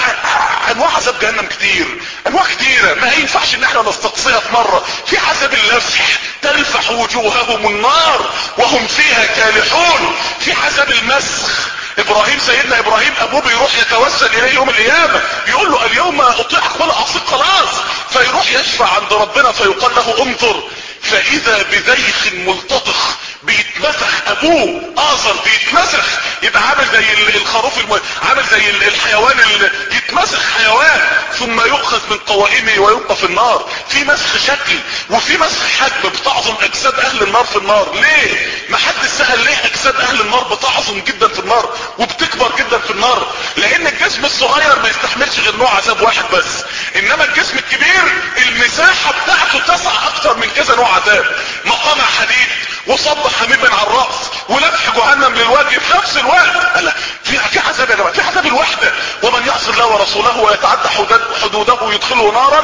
S1: انواع عذاب جهنم كتير، انواع كتيره ما ينفعش ان احنا نستقصيها في مره. في عذاب اللفح، تلفح وجوههم النار وهم فيها كالحون. في عذاب المسخ، ابراهيم سيدنا ابراهيم ابوه بيروح يتوسل اليه يوم القيامه يقول له اليوم اطيعك ولا اعصيك خلاص، فيروح يشفع عند ربنا فيقال له انظر فاذا بذيخ ملتطخ، بيتمسخ ابوه اثر بيتمسخ، يبقى عامل زي الخروف الم... عامل زي الحيوان اللي يتمسخ حيوان، ثم يؤخذ من قوائمه ويبقى في النار. في مسخ شكل وفي مسخ حجم، بتعظم اجساد اهل النار في النار. ليه؟ ما حد سأل ليه اجساد اهل النار بتعظم جدا في النار وبتكبر جدا في النار؟ لان الجسم الصغير ما يستحملش غير نوع عذاب واحد بس، انما الجسم الكبير المساحة بتاعته تسع اكتر من كذا نوع عذاب. مقامع حديد وصب حميم على الرأس ولفح جهنم للوجه في نفس الوقت. لا في في عذاب يا جماعه، في عذاب الوحده. ومن يعصي الله ورسوله ويتعدى حدوده يدخله نارا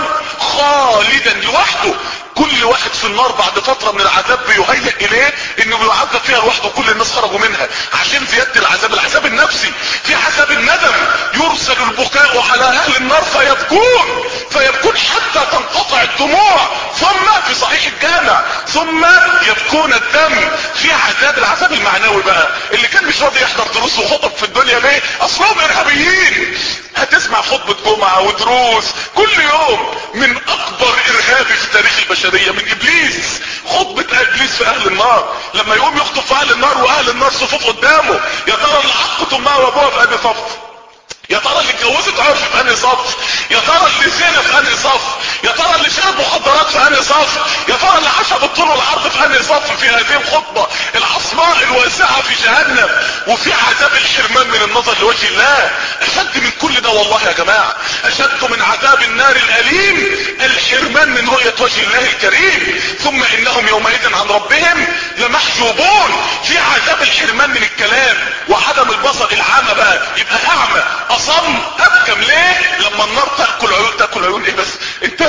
S1: خالدا لوحده. كل واحد في النار بعد فترة من العذاب بيهيئ اليه انه بيعذب فيها لوحده، كل الناس خرجوا منها عشان زيادة العذاب. العذاب النفسي، في عذاب الندم، يرسل البكاء على اهل النار فيبكون فيبكون حتى تنقطع الدموع، ثم في صحيح الجامع ثم يبكون الدم. في عذاب العذاب المعنوي بقى، اللي كان مش راضي يحضر دروس وخطب في الدنيا ليه؟ اصلهم ارهابيين. هتسمع خطبة جمعة ودروس كل يوم من اكبر ارهابي في تاريخ البشرية، من ابليس. خطبة ابليس في اهل النار لما يقوم يخطب في اهل النار واهل النار صفوف قدامه، يا ترى اللي عقت امها وابوها في انهي صف؟ يا ترى اللي اتجوزت عرف في انهي صف؟ يا ترى اللي زنا في انهي صف؟ يا ترى اللي شرب مخدرات في انهي صف؟ يا ترى اللي عاش بالطول والعرض في انهي صف في هذه الخطبة العصماء الواسعة في جهنم؟ وفي عذاب الحرمان من النظر لوجه الله اشد من كل ده والله يا جماعة. اشد من عذاب النار الاليم الحرمان من رؤية وجه الله الكريم. ثم انهم يومئذ عن ربهم لمحجوبون. في عذاب الحرمان من الكلام وعدم البصر، العامة بقى يبقى اعمى اصم ابكم. ليه؟ لما النار تاكل عيون. تاكل عيون ايه بس؟ انت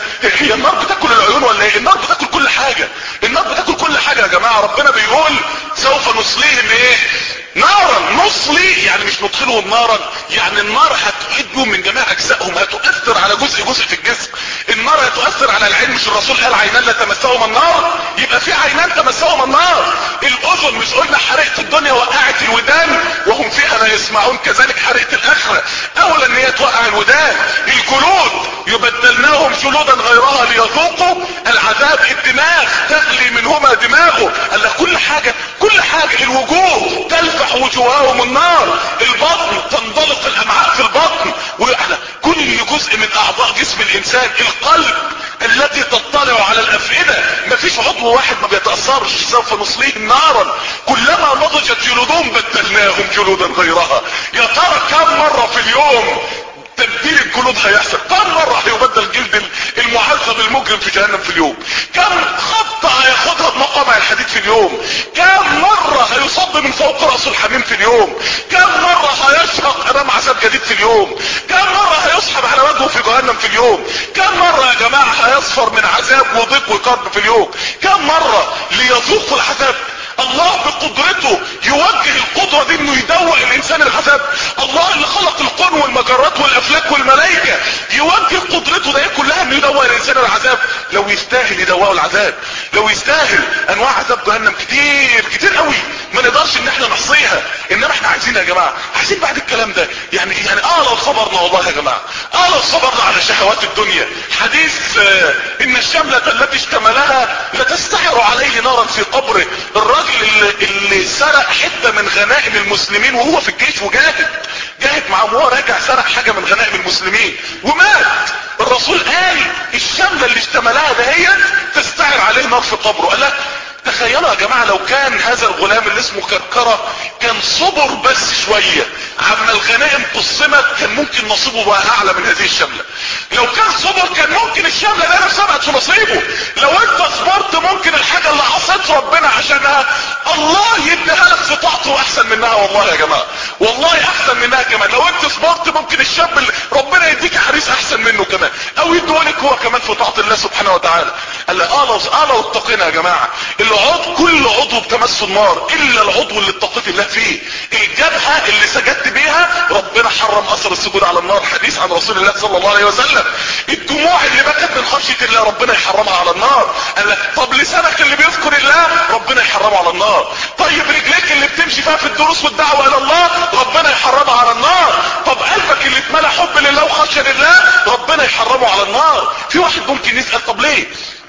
S1: هي النار بتاكل العيون ولا ايه؟ النار بتاكل كل حاجة، النار بتاكل كل حاجة يا جماعة. ربنا بيقول سوف نصليهم ايه؟ نارا. نصلي يعني مش ندخلهم نارا، يعني النار هتحيط بهم من جميع اجزائهم، هتؤثر على جزء جزء في الجسم. النار هتؤثر على العين، مش الرسول قال عينان لا تمسهما النار؟ يبقى في عينان تمسهما النار. الاذن مش قلنا حرقت الدنيا وقعت الودان وهم فيها لا يسمعون؟ كذلك حرقت الاخره اولا ان هي توقع الودان. الجلود يبدلناهم جلودا غيرها ليذوقوا العذاب. الدماغ تغلي منهما دماغه. قال لك كل حاجه كل حاجه. الوجوه تلفح وجوههم النار. البطن تنطلق الامعاء في البطن. وعلى كل جزء من اعضاء جسم الانسان. القلب التي تطلع على الافئدة، مفيش عضو واحد ما بيتأثرش. سوف نصليهم نارا كلما نضجت جلودهم بدلناهم جلودا غيرها. يا ترى كم مرة في اليوم تبديل الجلود هيحصل؟ كم مرة هيبدل جلد المعذب المجرم في جهنم في اليوم؟ كم خطة هياخدها بمقامع الحديد في اليوم؟ كم مرة هيصب من فوق رأس الحميم في اليوم؟ كم مرة هيشهق امام عذاب جديد في اليوم؟ كم مرة هيسحب على وجهه في جهنم في اليوم؟ كم مرة يا جماعة هيصفر من عذاب وضيق وكرب في اليوم؟ كم مرة ليذوقوا العذاب الله بقدرته يوجه القدرة دي انه يدوق الانسان العذاب. الله اللي خلق الكون والمجرات والافلاك والملائكة يوجه قدرته ده كلها انه يدوق الانسان العذاب. لو يستاهل يدوقه العذاب، لو يستاهل انواع عذاب جهنم كتير كتير قوي ما نقدرش ان احنا نحصيها. انما احنا عايزين يا جماعة، عايزين بعد الكلام ده يعني يعني اه لو صبرنا والله يا جماعة، اه لو صبرنا على شهوات الدنيا. حديث آه ان الشملة التي اشتملها لتستعر عليه نارا في قبره. الراجل اللي, اللي سرق حتة من غنائم المسلمين وهو في الجيش وجاهد جاهد معاهم وهو راجع سرق حاجة من غنائم المسلمين ومات. الرسول قال الشملة اللي اشتملها ده هي تستعر عليه نار في قبره. قال لك تخيلوا يا جماعة لو كان هذا الغلام اللي اسمه كركرة كان صبر بس شوية عما الغنائم قسمت كان ممكن نصيبه بقى اعلى من هذه الشملة. لو كان صبر كان ممكن الشملة ده نفسها بقت في نصيبه. لو انت صبرت ممكن الحاجة اللي عصيت ربنا عشانها الله يديها لك في طاعته احسن منها. والله يا جماعة والله احسن منها كمان. لو انت صبرت ممكن الشاب اللي ربنا يديك حريص احسن منه كمان او يدولك هو كمان في طاعة الله سبحانه وتعالى. قال لك اه لو اه لو اتقينا يا جماعة العضو كل عضو بتمس النار الا العضو اللي اتقيت الله فيه. الجبهة اللي سجدت بيها ربنا حرم اثر السجود على النار، حديث عن رسول الله صلى الله عليه وسلم. الدموع اللي بكت من خشية الله ربنا يحرمها على النار. قال لك طب لسانك اللي بيذكر الله ربنا يحرمه على النار. طيب رجليك اللي بتمشي فيها في الدروس والدعوة الى الله ربنا يحرمها على النار. طب قلبك اللي اتملى حب لله وخشية لله ربنا يحرمه على النار. في واحد ممكن يسأل طب ليه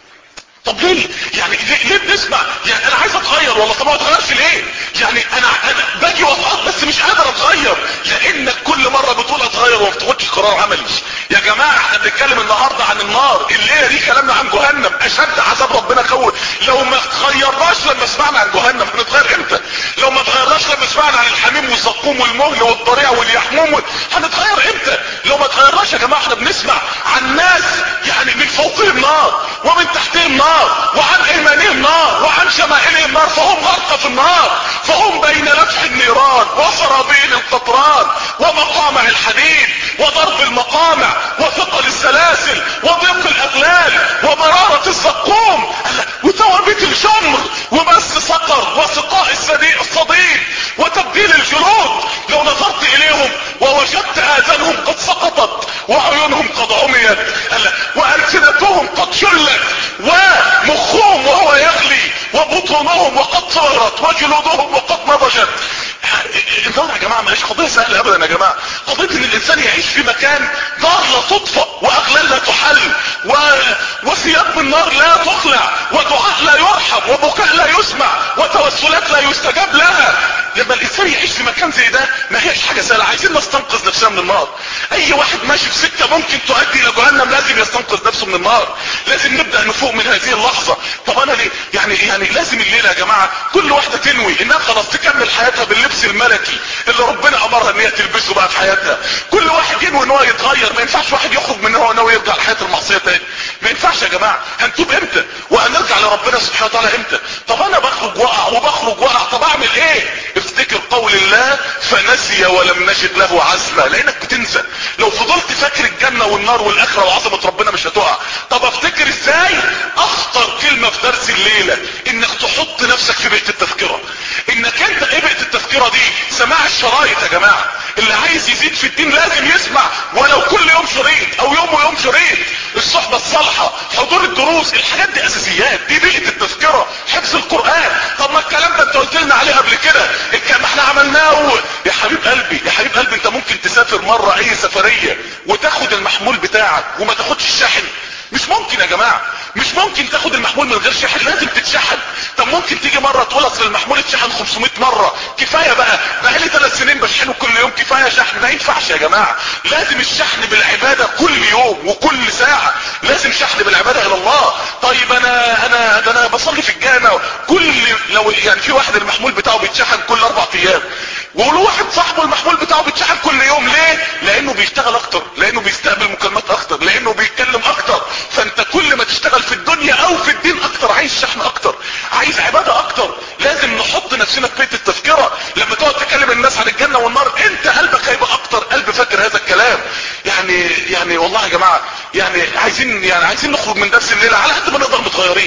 S1: طب ليه يعني ليه, ليه بنسمع يعني انا عايز اتغير والله طب ما اتغيرش ليه؟ يعني انا انا باجي وافقط بس مش قادر اتغير لانك كل مرة بتقول اتغير وما بتاخدش قرار عملي. يا جماعة احنا بنتكلم النهاردة عن النار، الليلة دي كلامنا عن جهنم اشد عذاب ربنا خوف. لو ما تغيرناش لما سمعنا عن جهنم هنتغير امتى؟ لو ما تغيرناش لما سمعنا عن الحميم والزقوم والمهل والضريع واليحموم هنتغير امتى؟ لو ما تغيرناش يا جماعة احنا بنسمع عن ناس يعني من فوقهم نار ومن تحتهم نار وعن ايمانهم نار وعن شمائلهم نار فهم غرق في النار، فهم بين لفح النيران وسرابيل القطران ومقامع الحديد وضرب المقامع وثقل السلاسل وضيق الاغلال ومرارة الزقوم وتوابيت الجمر ومس سقر وسقاء الصديد وتبديل الجلود. لو نظرت اليهم ووجدت اذانهم قد سقطت وعيونهم قد عميت والسنتهم قد شلت ومخهم وهو يغلي وبطونهم وقد صغرت وجلودهم وقد نضجت. النار يا جماعة مش قضية سهلة ابدا يا جماعة. قضية ان الانسان يعيش في مكان نار لا تطفأ واغلال لا تحل و... وثياب من نار لا تخلع ودعاء لا يرحم وبكاء لا يسمع وتوسلات لا يستجاب لها. لما الانسان يعيش في مكان زي ده ما هيش حاجة سهلة. عايزين نستنقذ نفسنا من النار. اي واحد ماشي في سكة ممكن تؤدي الى جهنم لازم يستنقذ نفسه من النار. لازم نبدأ نفوق من هذه اللحظة. طب انا ليه يعني يعني لازم الليلة يا جماعة كل واحدة تنوي انها خلاص تكمل حياتها باللبس الملكي اللي ربنا امرها ان هي تلبسه بقى في حياتها. كل واحد ينوي ان هو يتغير. ما ينفعش واحد يخرج من هو ناوي يرجع لحياة المعصية تاني. ما ينفعش يا جماعة. هنتوب امتى وهنرجع لربنا سبحانه وتعالى امتى؟ طب انا بخرج وقع وبخرج وقع طب اعمل ايه؟ افتكر قول الله فنسي ولم نجد له عزما. لانك بتنسى. لو فضلت فاكر الجنة والنار والاخرة وعظمة ربنا مش هتقع. طب افتكر ازاي؟ اخطر كلمة في درس الليلة انك تحط نفسك في بيئة التذكرة. انك انت ايه بيئة التذكرة دي؟ سماع الشرايط يا جماعة. اللي عايز يزيد في الدين لازم يسمع ولو كل يوم شريط او يوم ويوم شريط. الصحبة الصالحة، حضور الدروس، الحاجات دي اساسيات. دي بيئة التذكرة. حفظ القرآن. طب ما الكلام ده انت قلت لنا عليه قبل كده. ما احنا عملناه يا حبيب قلبي. يا حبيب قلبي انت ممكن تسافر مرة اي سفرية وتاخد المحمول بتاعك وما تاخدش الشاحن. مش ممكن يا جماعة. مش ممكن تاخد المحمول من غير شحن. لازم تتشحن. طب ممكن تيجي مرة تقول اصل المحمول اتشحن خمسمائة مرة كفاية بقى. بقالي ثلاث سنين بشحنه كل يوم كفاية شحن. ما ينفعش يا جماعة. لازم الشحن بالعبادة كل يوم وكل ساعة. لازم شحن بالعبادة الى الله. طيب انا انا ده انا بصلي في الجامع كل لو يعني في واحد المحمول بتاعه بيتشحن كل اربع ايام وله واحد صاحبه المحمول بتاعه بيتشحن كل يوم. ليه؟ لانه بيشتغل اكتر، لانه بيستقبل مكالمات اكتر، لانه بيتكلم اكتر. فانت كل ما تشتغل في الدنيا او في الدين اكتر عايز شحن اكتر، عايز عبادة اكتر. لازم نحط نفسنا في بيت التذكرة. لما تقعد تكلم الناس عن الجنة والنار انت قلبك هيبقى اكتر قلب فاكر هذا الكلام. يعني يعني والله يا جماعة يعني عايزين يعني عايزين نخرج من درس الليلة على قد ما نقدر متغيرين،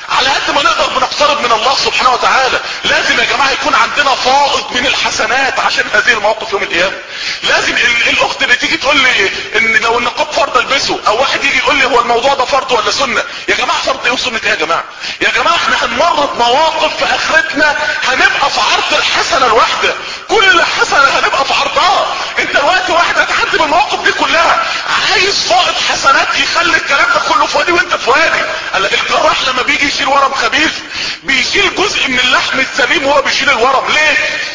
S1: على قد ما نقدر بنقترب من الله سبحانه وتعالى. لازم يا جماعة يكون عندنا فائض من الحسنات عشان هذه المواقف يوم القيامة. لازم الاخت اللي تيجي تقول لي ان لو النقاب فرض البسه، او واحد يجي يقول لي هو الموضوع ده فرض ولا سنة، يا جماعة فرض ايه وسنة ايه يا جماعة؟ يا جماعة احنا هنمر بمواقف في اخرتنا هنبقى في عرض الحسنة الواحدة، كل حسنة هنبقى في عرضها. انت الوقت واحد هتحدي بالمواقف دي كلها، عايز فائض حسنات يخلي الكلام ده كله في وادي وانت في وادي. الجراح لما بيجي يشيل ورم خبيث بيشيل جزء من اللحم السليم وهو بيشيل الورم. ليه؟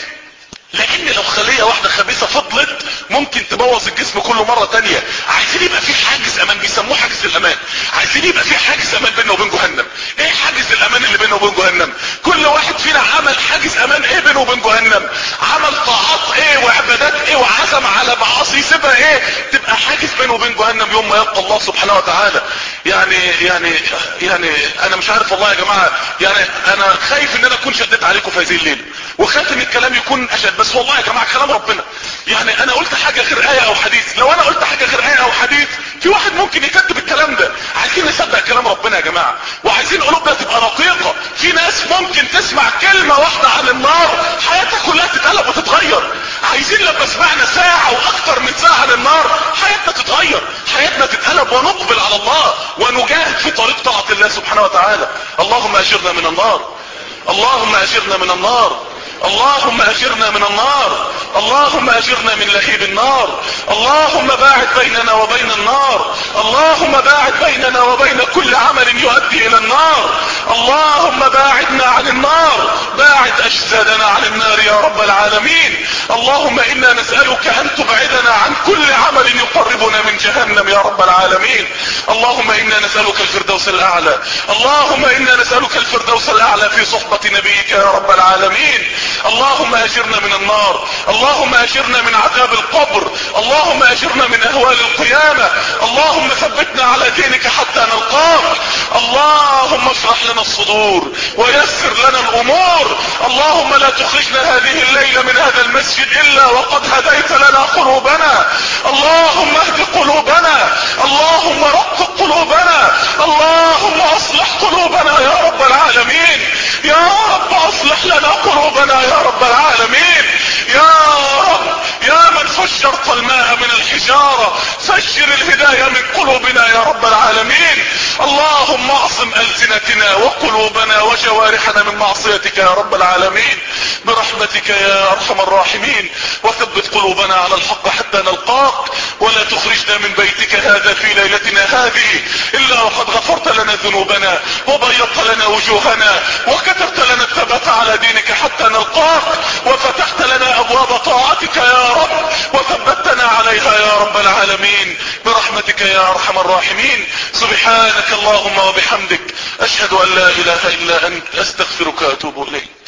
S1: لان لو خلية واحدة خبيثة فضلت ممكن تبوظ الجسم كله مرة تانية. عايزين يبقى في حاجز امان، بيسموه حاجز الامان. عايزين يبقى في حاجز امان بيننا وبين جهنم. ايه حاجز الامان اللي بيننا وبين جهنم؟ كل واحد فينا عمل حاجز امان ايه بينه وبين جهنم، عمل طاعات ايه وعبادات ايه وعزم على معاصي سيبها ايه، تبقى حاجز بينه وبين جهنم يوم ما يلقى الله سبحانه وتعالى. يعني يعني يعني انا مش عارف والله يا جماعة، يعني انا خايف ان انا اكون شديت عليكم في هذه الليلة، وخايف ان الكلام يكون اشد، بس والله يا جماعة كلام ربنا. يعني انا قلت حاجة غير آية او حديث، لو انا قلت حاجة غير آية او حديث في واحد ممكن يكتب الكلام ده. عايزين نصدق كلام ربنا يا جماعة، وعايزين قلوبنا تبقى رقيقة. في ناس ممكن تسمع كلمة واحدة عن النار حياتها كلها تتقلب وتتغير. عايزين لما سمعنا ساعة واكتر من ساعة عن النار حياتنا تتغير، حياتنا تتقلب ونقبل على الله ونجاهد في طريق طاعة الله سبحانه وتعالى. اللهم اجرنا من النار، اللهم اجرنا من النار، اللهم اجرنا من النار، اللهم اجرنا من لهيب النار، اللهم باعد بيننا وبين النار، اللهم باعد بيننا وبين كل عمل يؤدي الى النار، اللهم باعدنا عن النار، باعد اجسادنا عن النار يا رب العالمين. اللهم انا نسألك ان تبعدنا عن كل عمل يقربنا من جهنم يا رب العالمين. اللهم انا نسألك الفردوس الاعلى، اللهم انا نسألك الفردوس الاعلى في صحبة نبيك يا رب العالمين. اللهم اجرنا من النار، اللهم اجرنا من عذاب القبر، اللهم اجرنا من اهوال القيامة، اللهم ثبتنا على دينك حتى نلقاك. اللهم اشرح لنا الصدور ويسر لنا الامور. اللهم لا تخرجنا هذه الليلة من هذا المسجد الا وقد هديت لنا قلوبنا، اللهم اهد قلوبنا، اللهم رقق قلوبنا، اللهم اصلح قلوبنا يا رب العالمين. يا رب اصلح لنا قلوبنا يا رب العالمين. يا رب يا من فجرت الماء من الحجارة فجر الهداية من قلوبنا يا رب العالمين. اللهم اعصم ألسنتنا وقلوبنا وجوارحنا من معصيتك يا رب العالمين برحمتك يا ارحم الراحمين. وثبت قلوبنا على الحق حتى نلقاك، ولا تخرجنا من بيتك هذا في ليلتنا هذه الا وقد غفرت لنا ذنوبنا وبيضت لنا وجوهنا وكتبت لنا الثبات على دينك حتى نلقاك، وفتحت لنا ابواب طاعتك يا رب وثبتنا عليها يا رب العالمين برحمتك يا ارحم الراحمين. سبحانك اللهم وبحمدك اشهد ان لا اله الا انت استغفرك واتوب اليك.